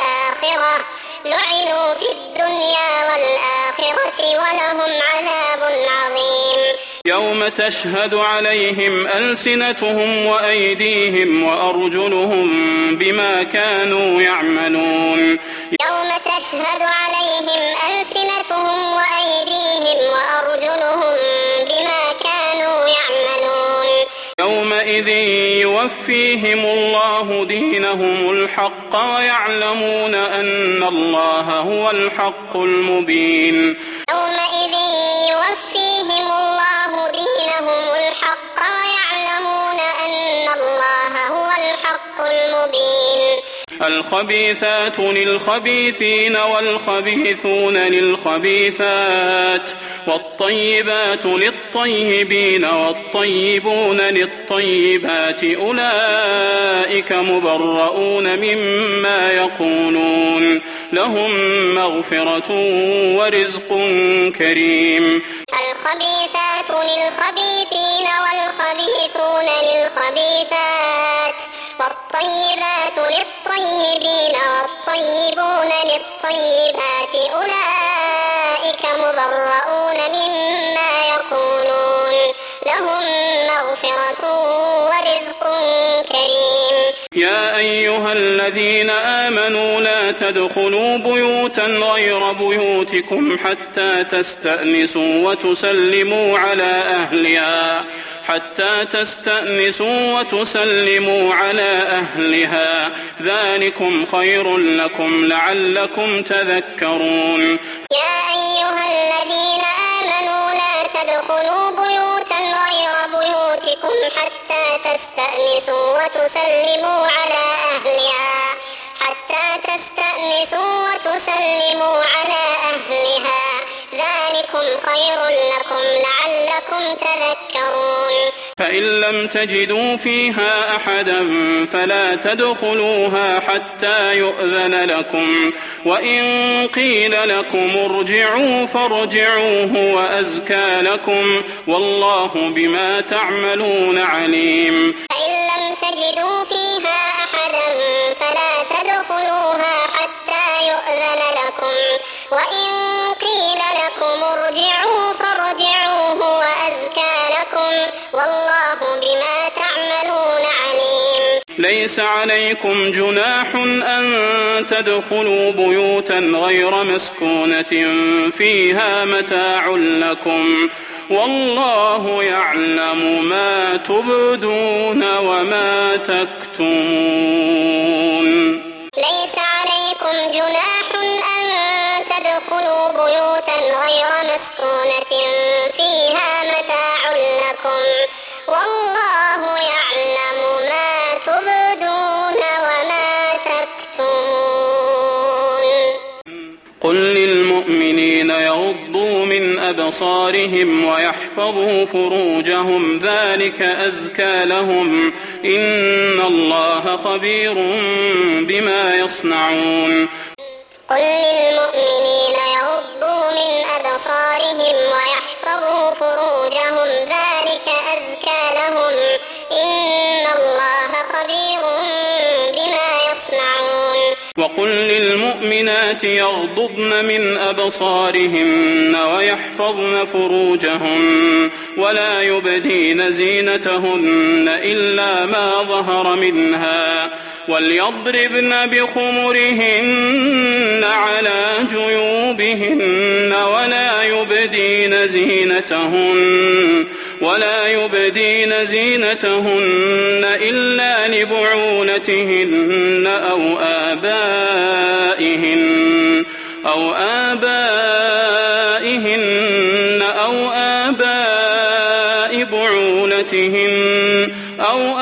والآخرة ولهم عذاب عظيم يوم تشهد عليهم ألسنتهم وأيديهم وأرجلهم بما كانوا يعملون يوم تشهد عليهم ألسنتهم وأيديهم وأرجلهم بما كانوا يعملون يومئذ يوفيهم الله دينهم الحق ويعلمون أن الله هو الحق المبين يومئذ يوفيهم الله دينهم الحق ويعلمون أن الله هو الحق المبين الخبيثات للخبيثين والخبيثون للخبيثات والطيبات للطيبين والطيبون للطيبات أولئك مبرؤون مما يقولون لهم مغفرة ورزق كريم الخبيثات للخبيثين والخبيثون للخبيثات والطيبات للطيبين والطيبون للطيبات أولئك مبرؤون مما يقولون لهم مغفرة ورزق كريم يا أيها الذين آمنوا لا تدخلوا بيوتا غير بيوتكم حتى تستأنسوا وتسلموا على أهلها ذلكم خير لكم لعلكم تذكرون يا أيها الذين آمنوا لا تدخلوا بيوتا غير بيوتكم حتى تستأنسوا وتسلموا على أهلها ذلكم خير لكم لعلكم تذكرون فإن لم تجدوا فيها أحدا فلا تدخلوها حتى يؤذن لكم وإن قيل لكم ارجعوا فارجعوا هو أزكى لكم والله بما تعملون عليم فإن لم تجدوا فيها أحدا فلا تدخلوها حتى يؤذن لكم وإن قيل لكم ارجعوا فارجعوا هو أزكى لكم والله بما تعملون عليم ليس عليكم جناح أن تدخلوا بيوتا غير مسكونة فيها متاع لكم والله يعلم ما تبدون وما تكتمون ليس عليكم جناح أن تدخلوا بيوتا غير مسكونة فيها متاع لكم والله يعلم ما تبدون وما تكتمون قل للمؤمنين يغضوا من أبصارهم ويحفظوا فروجهم ذلك أزكى لهم إن الله خبير بما يصنعون قل للمؤمنين يغضوا من أبصارهم ويحفظوا فروجهم ذلك أزكى لهم إن الله خبير بما يصنعون وقل للمؤمنات يغضضن من أبصارهن ويحفظن فروجهن ولا يبدين زينتهن إلا ما ظهر منها وليضربن بخمرهن على جيوبهن ولا يبدين زينتهن إلا لبعولتهن أو آبائهن أو آباء بعولتهن أو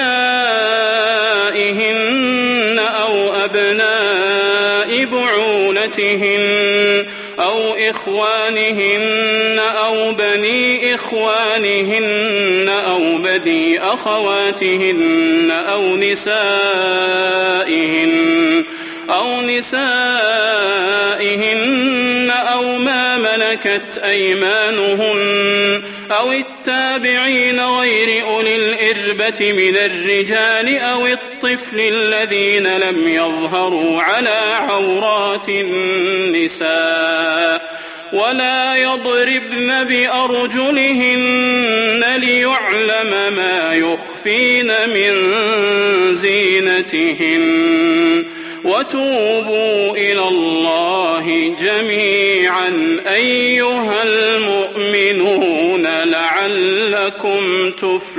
أبنائهن أو أبناء بعولتهن أو إخوانهن أو بني إخوانهن أو بني أخواتهن أو نسائهن أو ما ملكت أيمانهن أو التابعين غير أولي الإربة من الرجال أو الطفل الذين لم يظهروا على عورات النساء ولا يضربن بأرجلهن ليعلم ما يخفين من زينتهن وتوبوا إلى الله جميعا أيها المؤمنون لعلكم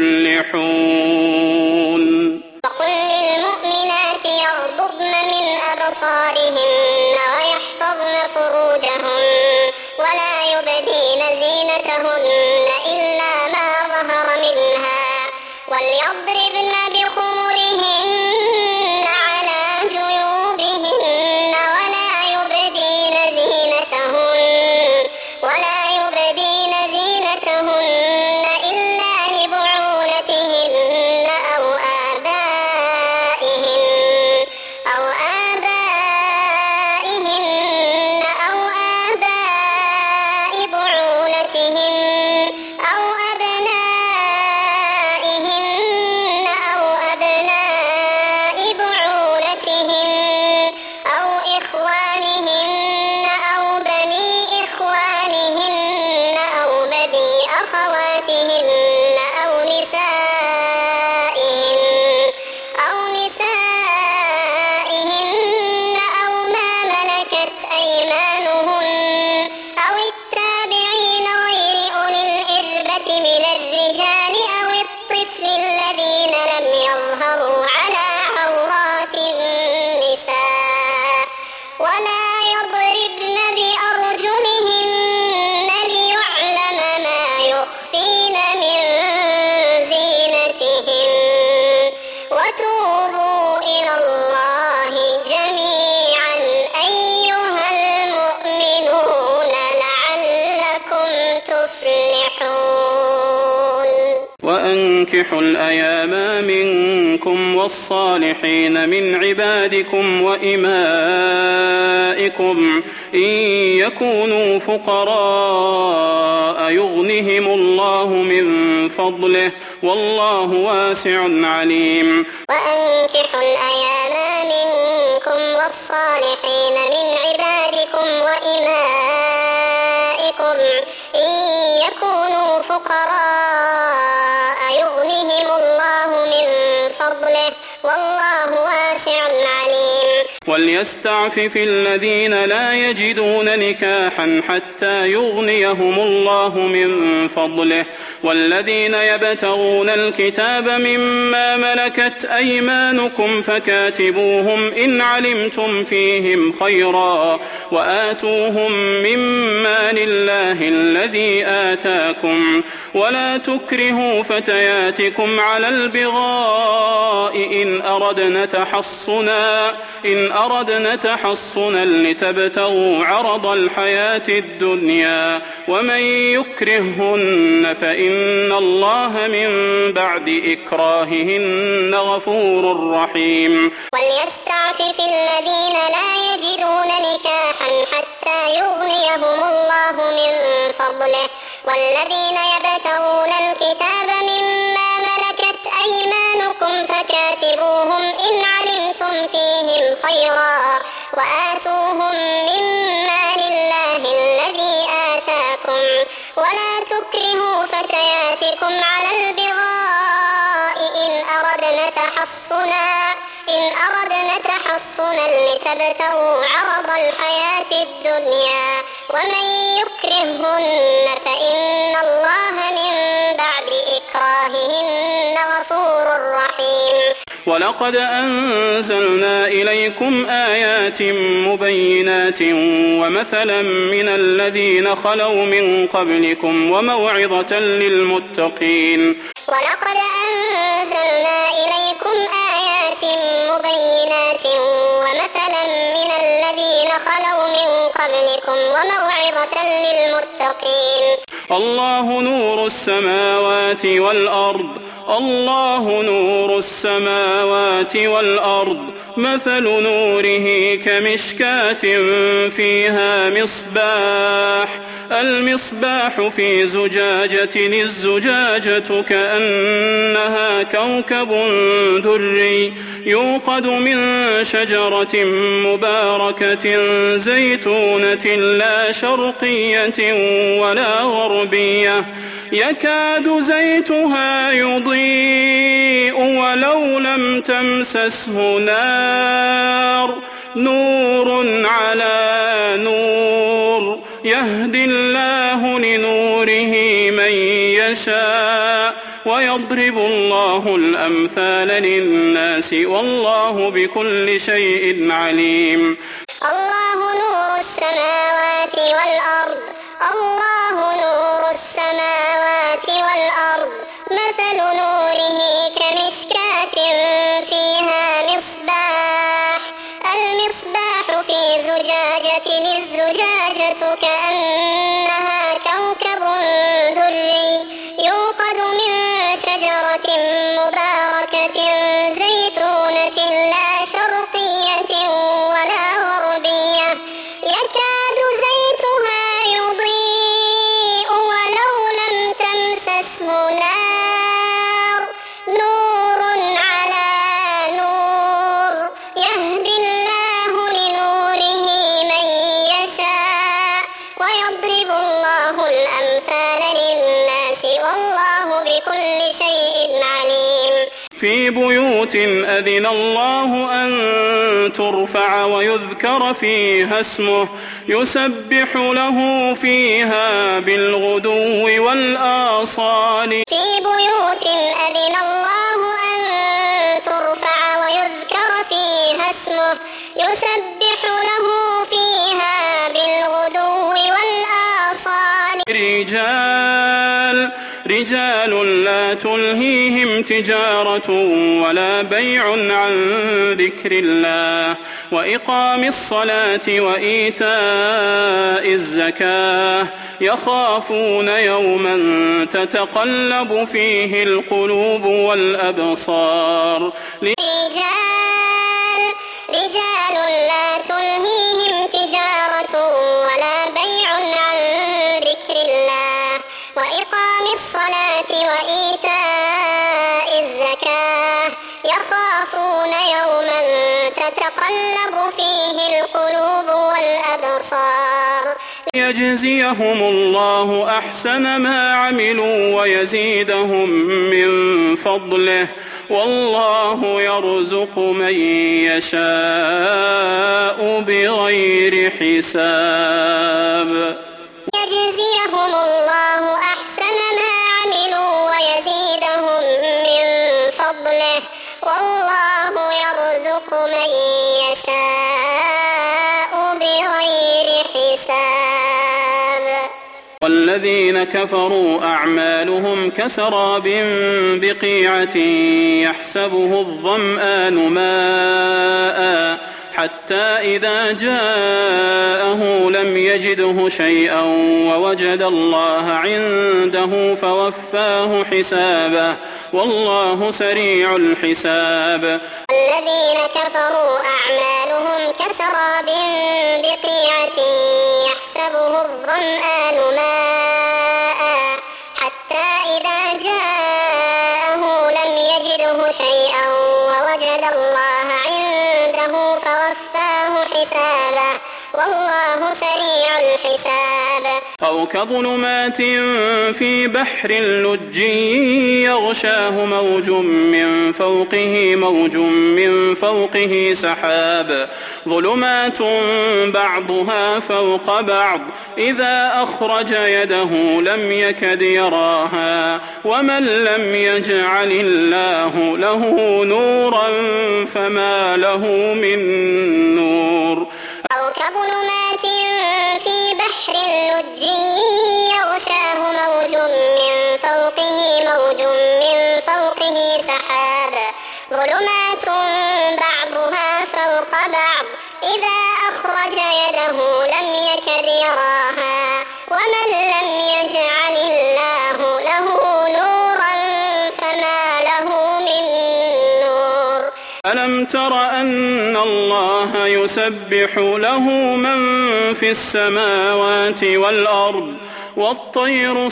تفلحون. وقل للمؤمنات يغضضن من أبصارهن ويحفظن فروجهن ولا يبدين زينتهن إلا ما ظهر منها وليضربن بخمرهن على جيوبهن ولا يبدين زينتهن إلا لبعولتهن أو آبائهن أو آباء بعولتهن أو أبنائهن أو أبناء بعولتهن أو إخوانهن أو بني إخوانهن أو بني أخواتهن أو نسائهن أو ما ملكت أيمانهن أو التابعين غير أولي الإربة من الرجال أو الطفل الذين لم يظهروا على عورات النساء ولا يضربن بأرجلهن ليعلم ما يخفين من زينتهن وتوبوا إلى الله جميعا أيها المؤمنون لعلكم تفلحون. وأنكحوا الأيام منكم والصالحين من عبادكم وإمائكم إن يكونوا فقراء يغنهم الله من فضله والله واسع عليم. وأنكحوا الأيام منكم والصالحين من عبادكم وإمائكم إن يكونوا فقراء يغنهم الله من فضله والله واسع عليم. وليستعفف الذين لا يجدون نكاحا حتى يغنيهم الله من فضله والذين يبتغون الكتاب مما ملكت أيمانكم فكاتبوهم إن علمتم فيهم خيرا وآتوهم مما لله الذي آتاكم ولا تكرهوا فتياتكم على البغاء إن أردنا تحصنا لتبتغوا عرض الحياة الدنيا ومن يكرههن فإن الله من بعد إكراههن غفور رحيم. وليستعفف الذين لا يجدون نكاحا حتى يغنيهم الله من فضله والذين يبتغون الكتاب مما ملكت أيمانكم فكاتبوهم إن علمتم فيهم خيرا فتياتكم على البغاء إن أردنا تحصنا لتبتغوا عرض الحياة الدنيا ومن يكرههن فإن الله من بعد إكراههن غفور رحيم. ولقد أنزلنا إليكم آيات مبينات ومثلا من الذين خلوا من قبلكم وموعظة للمتقين. ولقد أنزلنا إليكم آيات مبينات ومثلا من الذين خلوا من قبلكم وموعظة للمتقين. الله نور السماوات والأرض مثل نوره كمشكاة فيها المصباح في زجاجة الزجاجة كأنها كوكب دري يوقد من شجرة مباركة زيتونة لا شرقية ولا غربية يكاد زيتها يضيء ولو لم تمسسه نار نور على نور يهدي الله لنوره من يشاء ويضرب الله الأمثال للناس والله بكل شيء عليم. الله نور السماوات والأرض مثل نوره كمشكاة فيها المصباح في زجاجة الزجاجة كأنها كوكب دري يوقد من شجرة مباركة زيتونة لا شرقية ولا غربية يكاد زيتها يضيء ولو لم تمسسه نار نور على نور يهدي الله لنوره من يشاء ويضرب الله الأمثال للناس والله بكل شيء عليم. في بيوت أذن الله أن ترفع ويذكر فيها اسمه يسبح له فيها بالغدو والآصال. في بيوت أذن الله أن ترفع ويذكر فيها اسمه يسبح له فيها بالغدو والآصال. رجال لا تلهيهم تجارة ولا بيع عن ذكر الله وإقام الصلاة وإيتاء الزكاة يخافون يوما تتقلب فيه القلوب والأبصار. رجال لا تلهيهم تجارة ولا بيع عن ذكر الله وإقام الصلاة وإيتاء الزكاة يخافون يوما تتقلب فيه القلوب والأبصار. يجزيهم الله أحسن ما عملوا ويزيدهم من فضله والله يرزق من يشاء بغير حساب. يجزيهم الله أحسن ما عملوا ويزيدهم من فضله والله يرزق من يشاء بغير حساب. والذين كفروا أعمالهم كسراب بقيعة يحسبه الظمآن ماء حتى إذا جاءه لم يجده شيئا ووجد الله عنده فوفاه حسابه والله سريع الحساب. الذين كفروا أعمالهم كسراب بقيعة يحسبه الظمآن ماء حتى إذا جاءه لم يجده شيئا ووجد الله عنده فوفاه حسابه والله سريع الحساب. أو كظلمات في بحر لجي يغشاه موج من فوقه سحاب ظلمات بعضها فوق بعض إذا أخرج يده لم يكد يراها ومن لم يجعل الله له نورا فما له من نور. أو كظلمات في بحر لجي يغشاه موج من فوقه سحاب ظلمات بعضها فوق بعض إذا أخرج يده لم يكد يراها ومن لم يجعل الله له نورا فما له من نور. ألم تر أن الله يسبح له من في السماوات والأرض والطير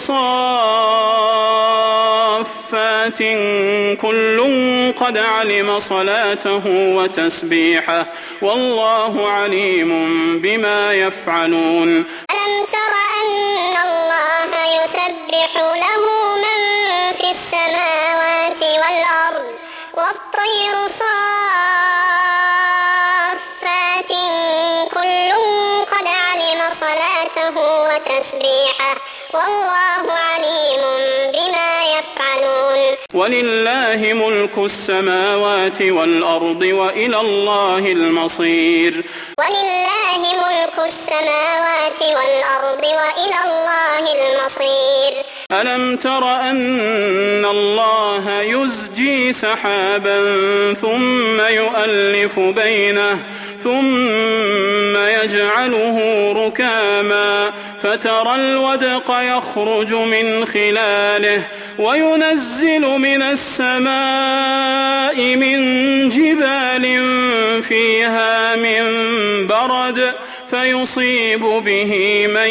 صافات كل قد علم صلاته وتسبيحه والله عليم بما يفعلون. ألم تر أن الله يسبح له من في السماوات والأرض والطير صافات كل قد علم صلاته وتسبيحه والله عليم بما يفعلون. ولله ملك السماوات والأرض وإلى الله المصير. ولله ملك السماوات والأرض وإلى الله المصير. ألم تر أن الله يزجي سحابا ثم يؤلف بينه ثم يجعله ركاما فترى الودق يخرج من خلاله وينزل من السماء من جبال فيها من برد فيصيب به من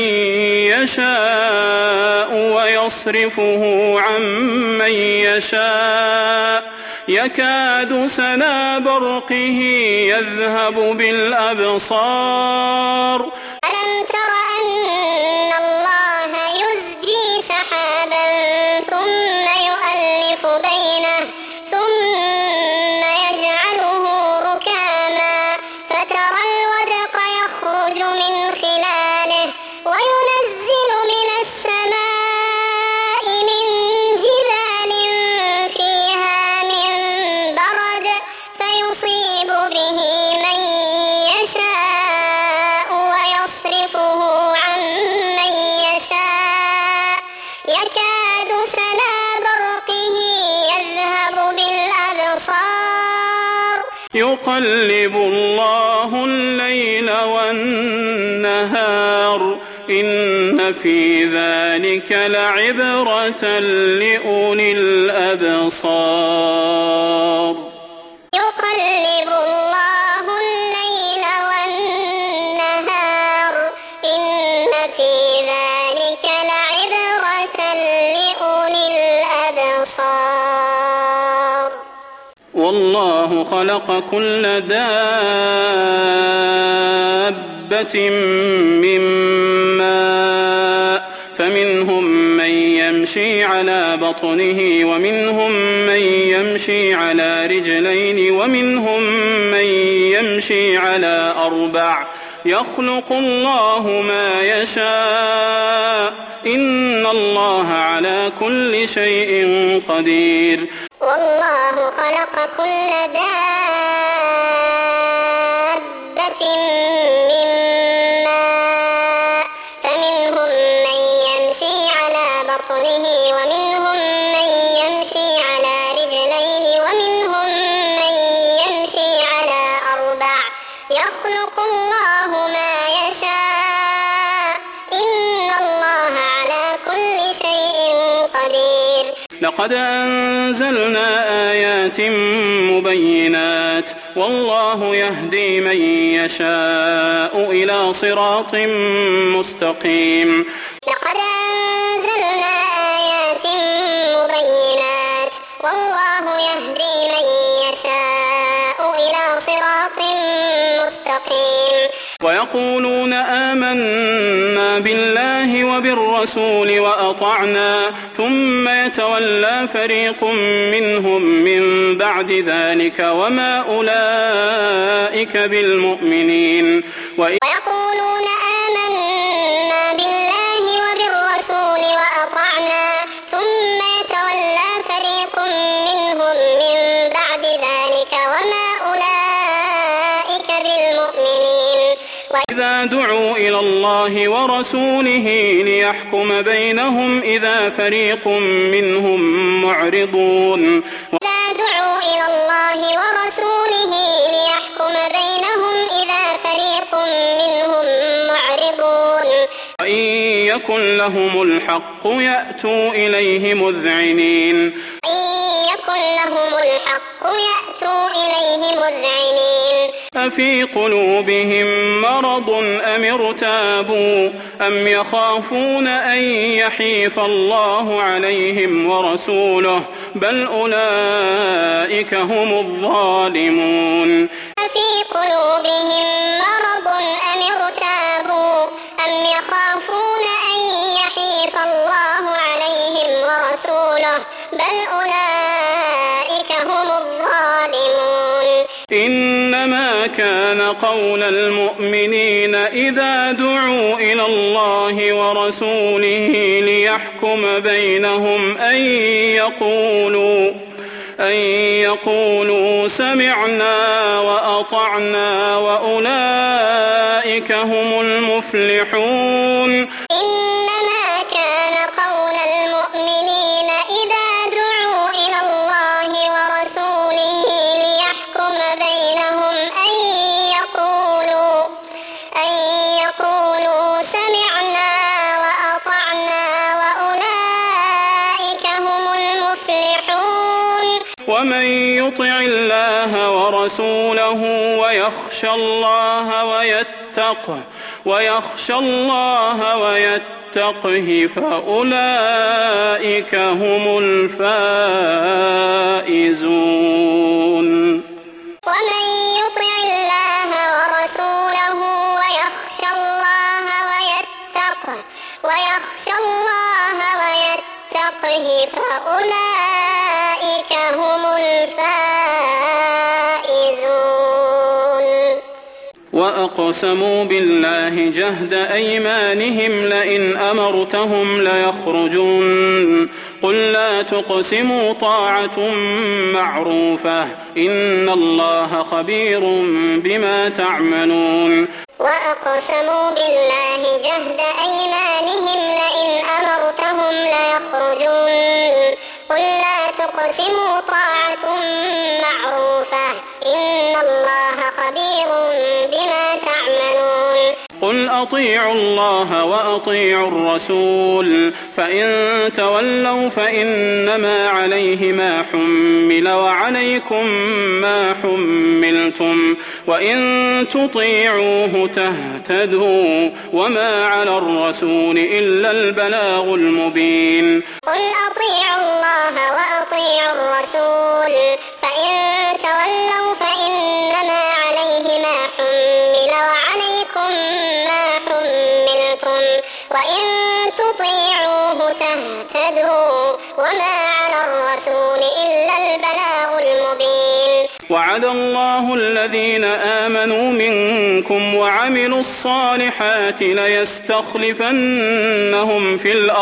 يشاء ويصرفه عن من يشاء يكاد سنا برقه يذهب بالأبصار. ألم تر أن الله يزجي سحابا ثم يؤلف بينه ثم يجعله ركاما فترى الودق يخرج من خلاله وينزل من السماء من جبال فيها من برد فيصيب به من يشاء ويصرفه عن من يشاء يكاد سنا برقه يذهب بالأبصار. يقلب الله الليل والنهار إن في ذلك لعبرة لأولي الأبصار. يقلب الله الليل والنهار إن في ذلك لعبرة لأولي الأبصار. والله خلق كل دابة من ماء فمنهم من يمشي على بطنه ومنهم من يمشي على رجلين ومنهم من يمشي على أربع يخلق الله ما يشاء إن الله على كل شيء قدير. والله خلق كل دابة من ماء فمنهم من يمشي على بطنه ومنهم من يمشي على رجلين ومنهم من يمشي على أربع يخلق الله ما يشاء إن الله على كل شيء قدير. لقد أنزلنا آيات مبينات والله يهدي من يشاء إلى صراط مستقيم. لقد أنزلنا آيات مبينات والله يهدي من يشاء إلى صراط مستقيم. ويقولون آمنا بالله بالله وبالرسول وأطعنا ثم يتولى فريق منهم من بعد ذلك وما أولئك بالمؤمنين. ويقولون آمنا بالله وبالرسول وأطعنا ثم يتولى فريق منهم من بعد ذلك وما أولئك بالمؤمنين. وإذا دعوا إلى الله ورسوله ليحكم بينهم إذا فريق منهم معرضون. إذا دعوا إلى الله ورسوله ليحكم بينهم إذا فريق منهم معرضون. وإن يكن لهم الحق يأتوا إليه مذعنين. إن يكن لهم الحق يأتوا إليه مذعنين. أفي قلوبهم مرض أم ارتابوا أم يخافون أن يحيف الله عليهم ورسوله بل أولئك هم الظالمون. أفي قلوبهم مرض أم ارتابوا أم يخافون أن يحيف الله عليهم ورسوله بل أولئك هم الظالمون. إنما كان قول المؤمنين إذا دعوا إلى الله ورسوله ليحكم بينهم أن يقولوا سمعنا وأطعنا وأولئك هم المفلحون. إنما كان قول المؤمنين إذا دعوا إلى الله ورسوله ليحكم بينهم أن يقولوا سمعنا وأطعنا وأولئك هم المفلحون. ومن يطع الله ورسوله ويخشى الله ويتقه فأولئك هم الفائزون. ومن يطع الله ورسوله ويخشى الله ويتقه فأولئك هم الفائزون. وأقسموا بالله جهد أيمانهم لئن أمرتهم ليخرجون قل لا تقسموا طاعة معروفة إن الله خبير بما تعملون. وأقسموا بالله جهد أيمانهم لئن أمرتهم ليخرجون قل لا تقسموا طاعة معروفة إن الله خبير بما تعملون. قل أطيعوا الله وأطيعوا الرسول فإن تولوا فإنما عليه ما حمل وعليكم ما حملتم وإن تطيعوه تهتدوا وما على الرسول إلا البلاغ المبين. قل أطيعوا الله وأطيعوا الرسول فإن تولوا فإنما عليه ما حمل وعليكم ما حملتم وإن تطيعوه تهتدوا وما على الرسول إلا البلاغ المبين. وعد الله الذين آمنوا منكم وعملوا الصالحات ليستخلفنهم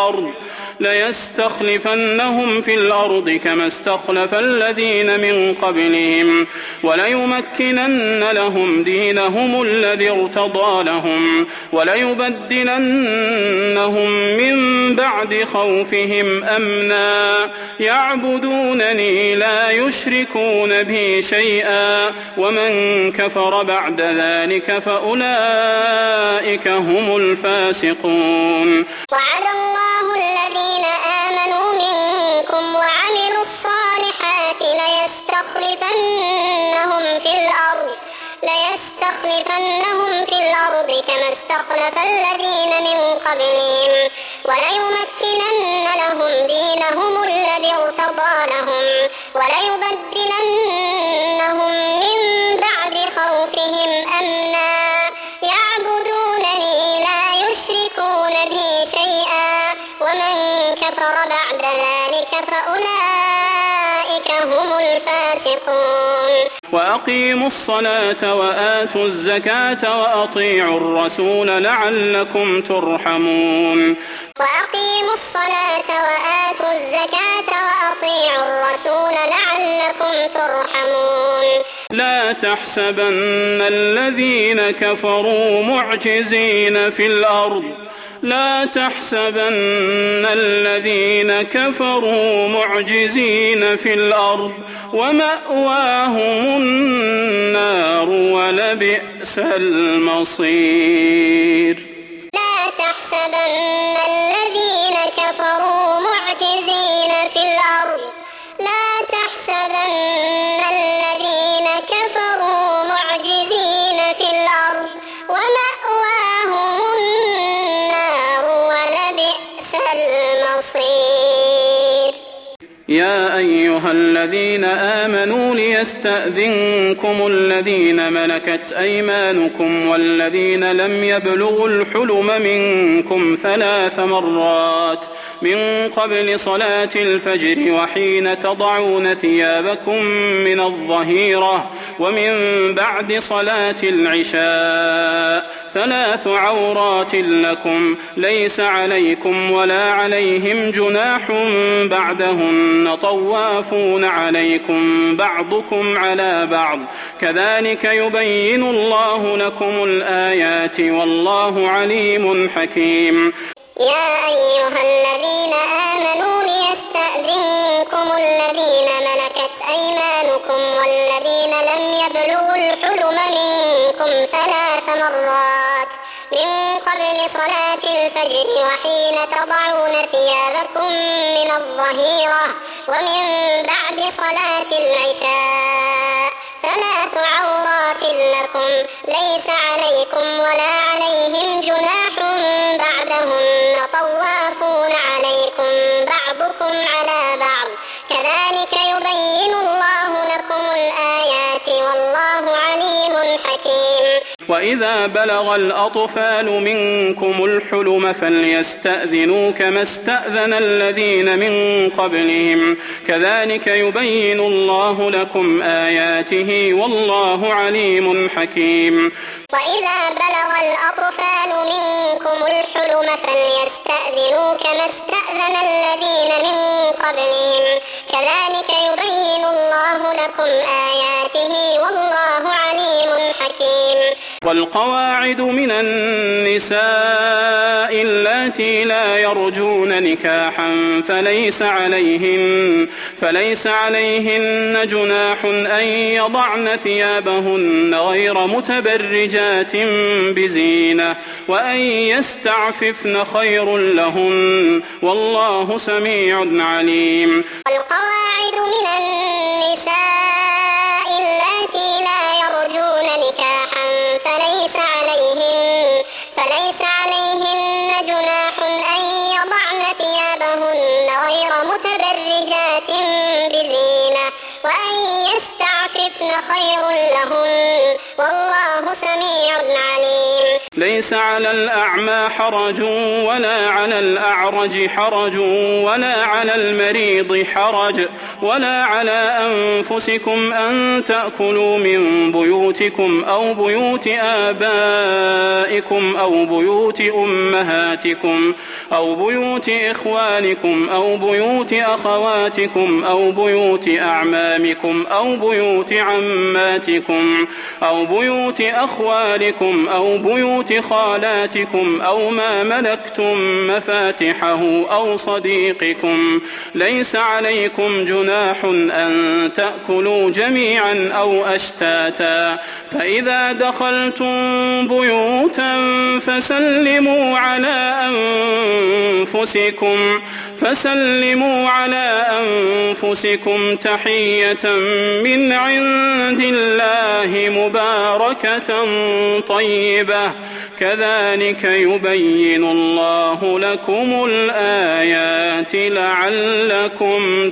في الأرض كما استخلف الذين من قبلهم وليمكنن لهم دينهم الذي ارتضى لهم وليبدلنهم من بعد خوفهم أمنا يعبدونني لا يشركون بي شيئا ومن كفر بعد ذلك فأولئك هم الفاسقون. وعد الله الذين آمنوا منكم وعملوا الصالحات ليستخلفنهم في الأرض كما استخلف الذين من قبلهم وليمكنن لهم دينهم الذي ارتضى لهم وليبدلنهم من بعد خوفهم أمنا يعبدونني لا يشركون بي كفر بعد ذلك فأولئك هم الفاسقون وأقيموا الصلاة وآتوا الزكاة وأطيعوا الرسول لعلكم ترحمون وأقيموا الصلاة وآتوا الزكاة وأطيعوا الرسول لعلكم ترحمون لا تحسبن الذين كفروا معجزين في الأرض لا تحسبن الذين كفروا معجزين في الأرض ومأواهم النار ولبئس المصير لا تحسبن الذين كفروا معجزين في الأرض لا تحسبن الذين كفروا معجزين في الأرض ومأواهم النار ولبئس المصير يا أيها الذين آمنوا ليستأذنكم الذين ملكت أيمانكم والذين لم يبلغوا الحلم منكم 3 مرات من قبل صلاة الفجر وحين تضعون ثيابكم من الظهيرة ومن بعد صلاة العشاء 3 عورات لكم ليس عليكم ولا عليهم جناح بعدهن طوافون عليكم بعضكم على بعض كذلك يبين الله لكم الآيات والله عليم حكيم يا أيها الذين آمنوا ليستأذنكم الذين ملكت أيمانكم والذين لم يبلغوا الحلم منكم 3 مرات من قبل صلاة الفجر وحين تضعون ثيابكم من الظهيرة ومن بعد صلاة العشاء 3 عورات لكم ليس عليكم ولا عليهم جناح بعدهن طوافون عليكم بعضكم على بعض كذلك يبين الله لكم الآيات والله عليم حكيم وإذا بلغ الأطفال منكم الحلم فليستأذنوا كما استأذن الذين من قبلهم كذلك يبين الله لكم آياته والله عليم حكيم وإذا بلغ الأطفال منكم الحلم فليستأذنوا كما استأذن الذين من قبلهم كذلك يبين الله لكم آياته والله عليم حكيم والقواعد من النساء اللاتي لا يرجون نكاحا فليس عليهن جناح أن يضعن ثيابهن غير متبرجات بزينة وأن يستعففن خير لهن والله سميع عليم والقواعد من النساء اللاتي لا يرجون نكاحا فليس عليهن جناح أن يضعن ثيابهن غير متبرجات بزينة وأن يستعففن خير لهن والله سميع عليم ليس على الأعمى حرج ولا على الأعرج حرج ولا على المريض حرج ولا على أنفسكم أن تأكلوا من بيوتكم أو بيوت آبائكم أو بيوت أمهاتكم أو بيوت إخوانكم أو بيوت أخواتكم أو بيوت أعمامكم أو بيوت عماتكم أو بيوت أخوالكم أو بيوت خالاتكم أو ما ملكتم مفاتحه أو صديقكم ليس عليكم جناح أن تأكلوا جميعا أو أشتاتا فإذا دخلتم بيوتا فسلموا على أنفسكم تحية من عند الله مباركة طيبة كذلك يبين الله لكم الآيات لعلكم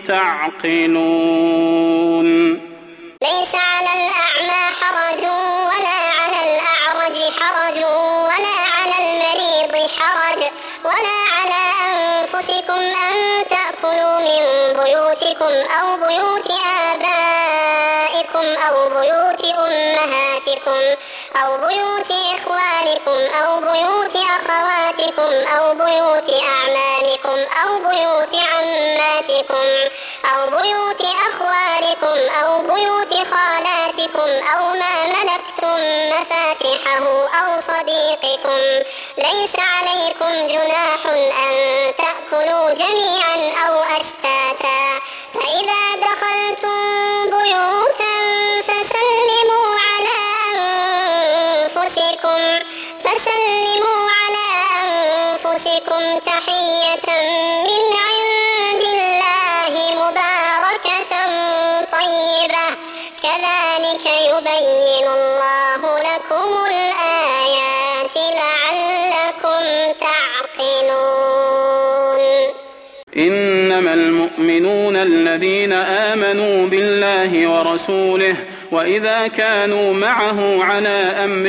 تعقلون ليس على الأعمى حرج ولا على الأعرج حرج ولا على المريض حرج ولا على أنفسكم أن تأكلوا من بيوتكم أو بيوت آبائكم أو بيوت أمهاتكم أو بيوت إخوانكم أو بيوت أخواتكم أو بيوت أعمامكم أو بيوت عماتكم أو بيوت أخوالكم أو بيوت خالاتكم أو ما ملكتم مفاتحه أو صديقكم. ليس عليكم جناح أن تأكلوا جميعا أو أشتاتا، فإذا دخلتم بيوتا فسلموا على أنفسكم تحية من عند الله مباركة طيبة، كذلك يبين الله لكم الآيات لعلكم تعقلون. إنما المؤمنون الذين آمنوا بالله ورسوله وإذا كانوا معه على أمر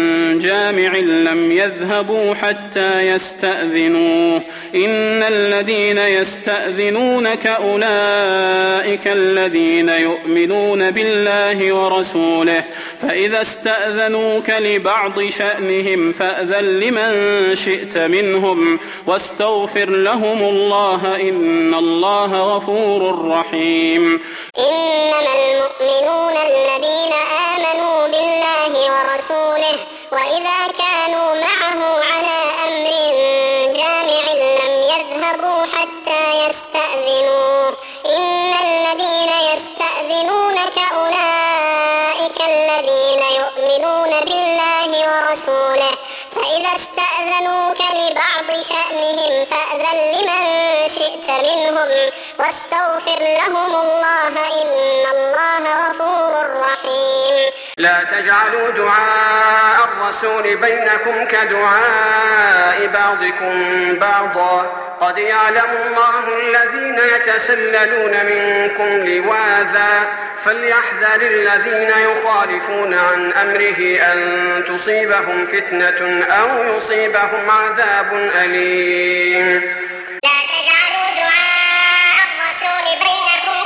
جامع لم يذهبوا حتى يستأذنوه. إن الذين يستأذنونك أولئك الذين يؤمنون بالله ورسوله، فإذا استأذنوك لبعض شأنهم فأذن لمن شئت منهم واستغفر لهم الله إن الله غفور رحيم. إنما المؤمنون الذين آمنوا بالله ورسوله وإذا كانوا معه على أمر جامع لم يذهبوا حتى يستأذنوه. إن الذين يستأذنونك أولئك الذين يؤمنون بالله ورسوله، فإذا استأذنوك لبعض شأنهم فأذن لمن شئت منهم واستغفر لهم الله إن الله غفور رحيم. لا تجعلوا دعاء الرسول بينكم كدعاء بعضكم بعضا، قد يعلم الله الذين يتسللون منكم لواذا، فليحذر الذين يخالفون عن أمره أن تصيبهم فتنة أو يصيبهم عذاب أليم. لا تجعلوا دعاء الرسول بينكم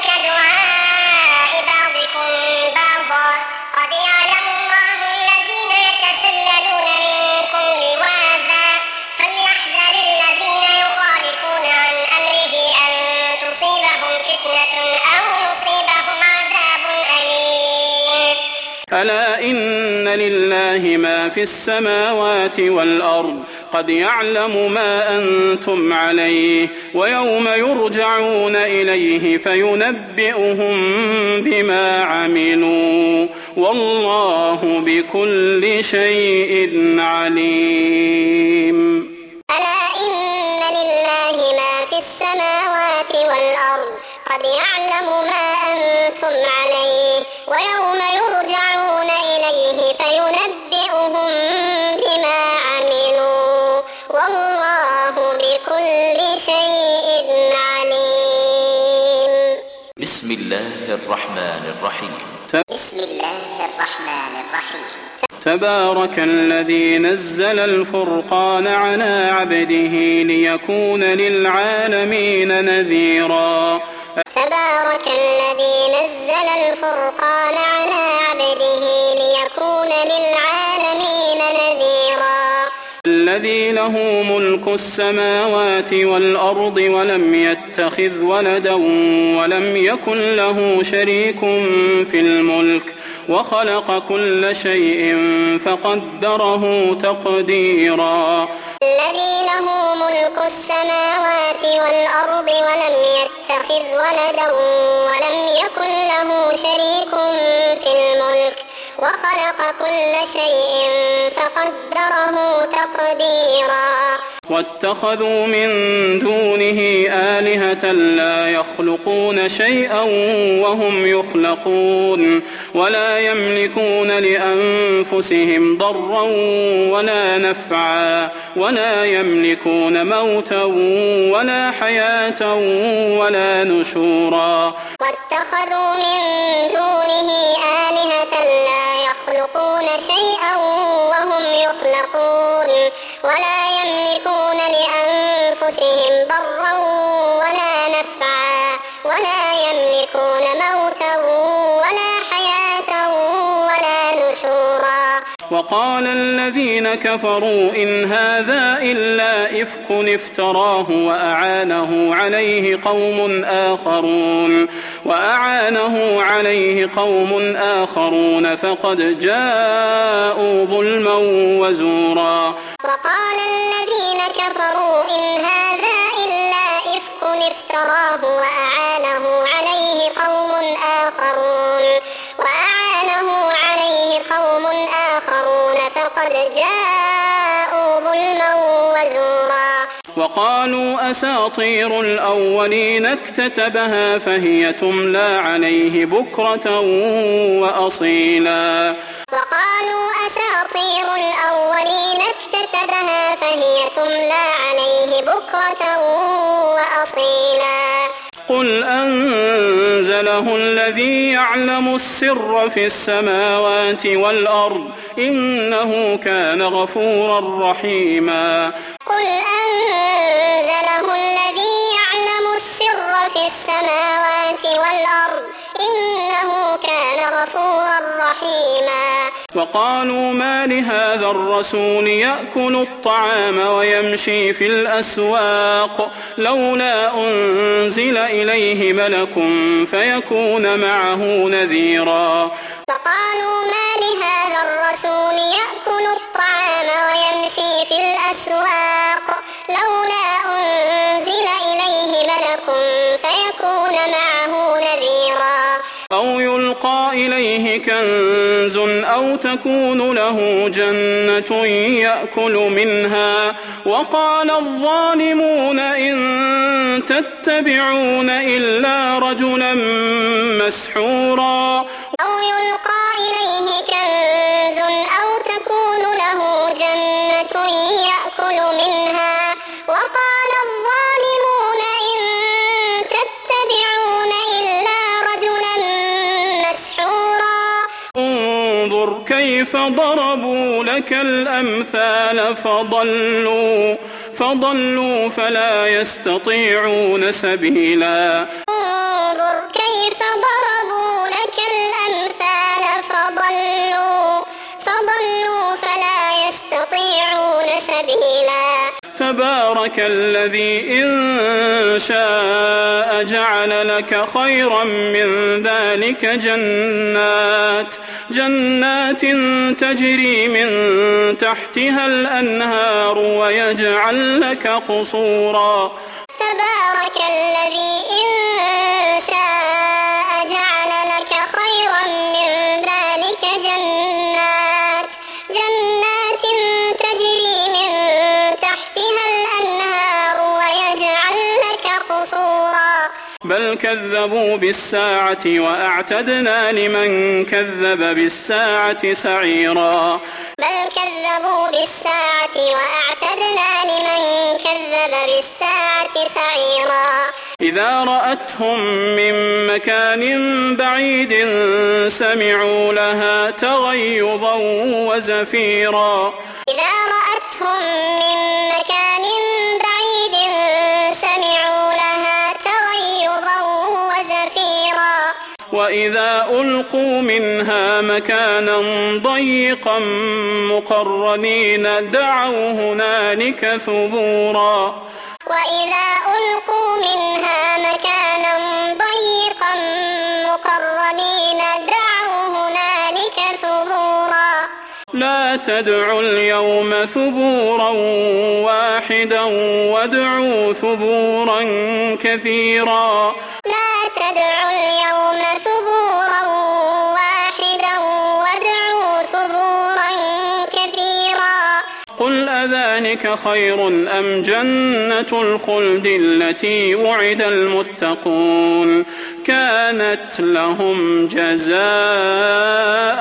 كدعاء بعضكم بعضا، قد يعلم الله الذين يتسللون منكم لواذا، فليحذر الذين يخالفون عن أمره أن تصيبهم فتنة أو يصيبهم عذاب أليم. ألا إن لله ما في السماوات والأرض، قد يعلم ما أنتم عليه، ويوم يرجعون إليه فينبئهم بما عملوا، والله بكل شيء عليم. ألا إن لله ما في السماوات والأرض، قد يعلم ما أنتم عليه، ويوم يرجعون إليه فينبئهم بما عملوا، والله بكل شيء عليم. بسم الله الرحمن الرحيم. بسم الله الرحمن الرحيم. تبارك الذي نزل الفرقان على عبده ليكون للعالمين نذيرا. تبارك الذي نزل الفرقان على عبده ليكون للعالمين نذيرا. الذي له ملك السماوات والأرض ولم يتخذ ولدا ولم يكن له شريك في الملك وخلق كل شيء فقدره تقديرا. الذي له ملك السماوات والأرض ولم يتخذ ولدا ولم يكن له شريك في الملك وخلق كل شيء فقدره تقديرا. واتخذوا من دونه آلهة لا يخلقون شيئا وهم يخلقون ولا يملكون لأنفسهم ضرا ولا نفعا ولا يملكون موتا ولا حياة ولا نشورا. واتخذوا من دونه آلهة لا يخلقون شيئا وهم يخلقون ولا يملكون لأنفسهم أنفسهم ضرا ولا نفعا ولا يملكون موتا ولا حياة ولا نشورا. وقال الذين كفروا إن هذا إلا إفك افتراه وأعانه عليه قوم آخرون فقد جاءوا ظلما وزورا. وقال الذين كفروا إن هذا إلا إفك افتراه وأعانه عليه قوم آخرون فقد جاءوا ظلما وزورا. وقالوا أساطير الأولين اكتتبها فهي تملى عليه بكرة وأصيلا. وقالوا أساطير الأولين اكتتبها فهي تملى عليه بكرة وأصيلا. قل أنزله الذي يعلم السر في السماوات والأرض إنه كان غفورا رحيما. قل أنزله الذي يعلم السر في السماوات والأرض إنه كان غفورا رحيما. وقالوا ما لهذا الرسول يأكل الطعام ويمشي في الأسواق لولا أنزل إليه ملك فيكون معه نذيرا. وقالوا ما لهذا الرسول يأكل الطعام ويمشي في الأسواق لولا أنزل إليه ملك فيكون معه نذيرا. أو يلقى إليه كنز أو تكون له جنة يأكل منها وقال الظالمون إن تتبعون إلا رجلا مسحورا. أو يلقى إليه كنز أو تكون له جنة يأكل منها وقال الظالمون إن تتبعون إلا رجلا مسحورا. انظر كيف ضربوا لك الأمثال فضلوا فلا يستطيعون سبيلا. انظر كيف ضربوا لك الأمثال فضلوا فلا يستطيعون سبيلا. تبارك الذي إن شاء جعل لك خيرا من ذلك جنات تجري من تحتها الأنهار ويجعل لك قصورا. تبارك الذي إن شاء جعل لك خيرا من ذلك جنات تجري من تحتها الأنهار ويجعل لك قصورا. بل كذبوا بالساعة وأعتدنا لمن كذب بالساعة سعيرا. بل كذبوا بالساعة وأعتدنا لمن كذب بالساعة سعيرا. إذا رأتهم من مكان بعيد سمعوا لها تغيظا وزفيرا. إذا رأتهم من مكان بعيد سمعوا لها تغيظا وزفيرا. وإذا ألقوا منها مكانا ضيقا مقرنين دعوا هنالك ثبورا. وإذا ألقوا منها مكانا ضيقا مقرنين دعوا هنالك ثبورا. لا تدعوا اليوم ثبورا واحدا وادعوا ثبورا كثيرا. لا تدعوا اليوم ثبورا واحدا وادعوا ثبورا كثيرا. قل أذلك خير أم جنة الخلد التي وعد المتقون كانت لهم جزاء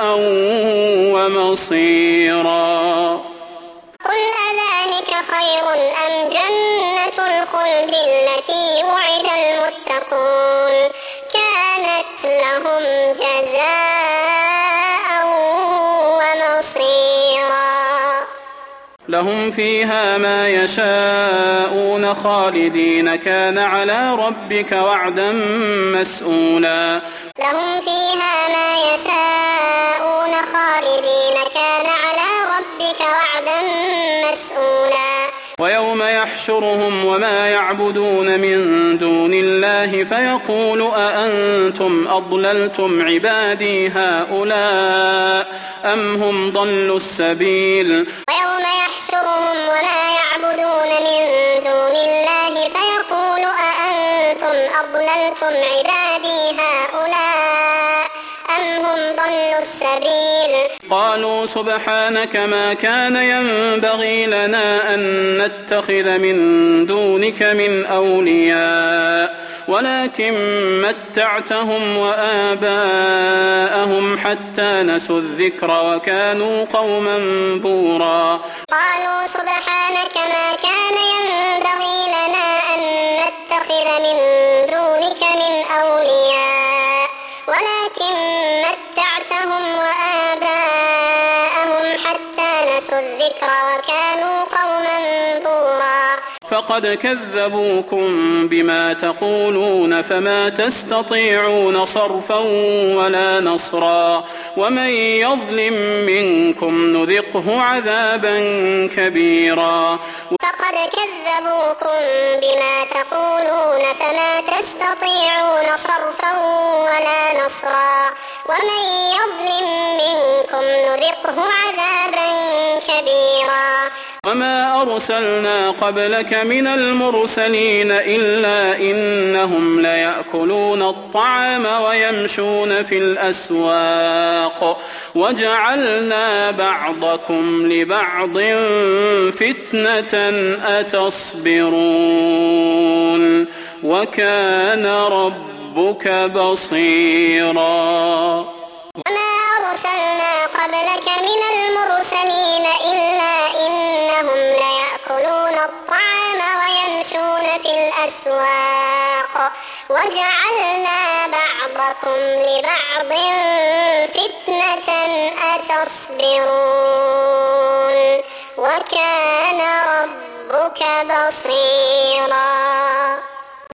ومصيرا. قل أذلك خير أم جنة الخلد التي وعد المتقون كانت لهم جزاء ومصيرا. لهم فيها فيها ما يشاءون خالدين كان على ربك وعدا مسئولا لهم فيها ما يشاءون خالدين كان على ربك وعدا مسئولا ويوم يحشرهم وما يعبدون من دون الله فيقول أأنتم أضللتم عبادي هؤلاء أم هم ضلوا السبيل ويوم يحشرهم وما يعبدون من دون الله فيقول أأنتم أضللتم عبادي هؤلاء أم هم ضلوا السبيل قالوا سبحانك ما كان ينبغي لنا أن نتخذ من دونك من أولياء ولكن متعتهم وآباءهم حتى نسوا الذكر وكانوا قوما بورا قالوا سبحانك ما كان ينبغي لنا أن نتخذ من دونك من أولياء ولكن متعتهم وآباءهم حتى نسوا الذكر وكانوا قوما بورا فقد كذبوكم بما تقولون فما تستطيعون صرفا ولا نصرا ومن يظلم منكم نذقه عذابا كبيرا فقد كذبوكم بما تقولون فما تستطيعون صرفا ولا نصرا ومن يظلم منكم نذقه عذابا كبيرا وما أرسلنا قبلك من المرسلين إلا إنهم ليأكلون الطعام ويمشون في الأسواق وجعلنا بعضكم لبعض فتنة أتصبرون وكان ربك بصيرا وما أرسلنا قبلك من المرسلين إلا إنهم ليأكلون الطعام ويمشون في الأسواق وجعلنا بعضكم لبعض فتنة أتصبرون وكان ربك بصيرا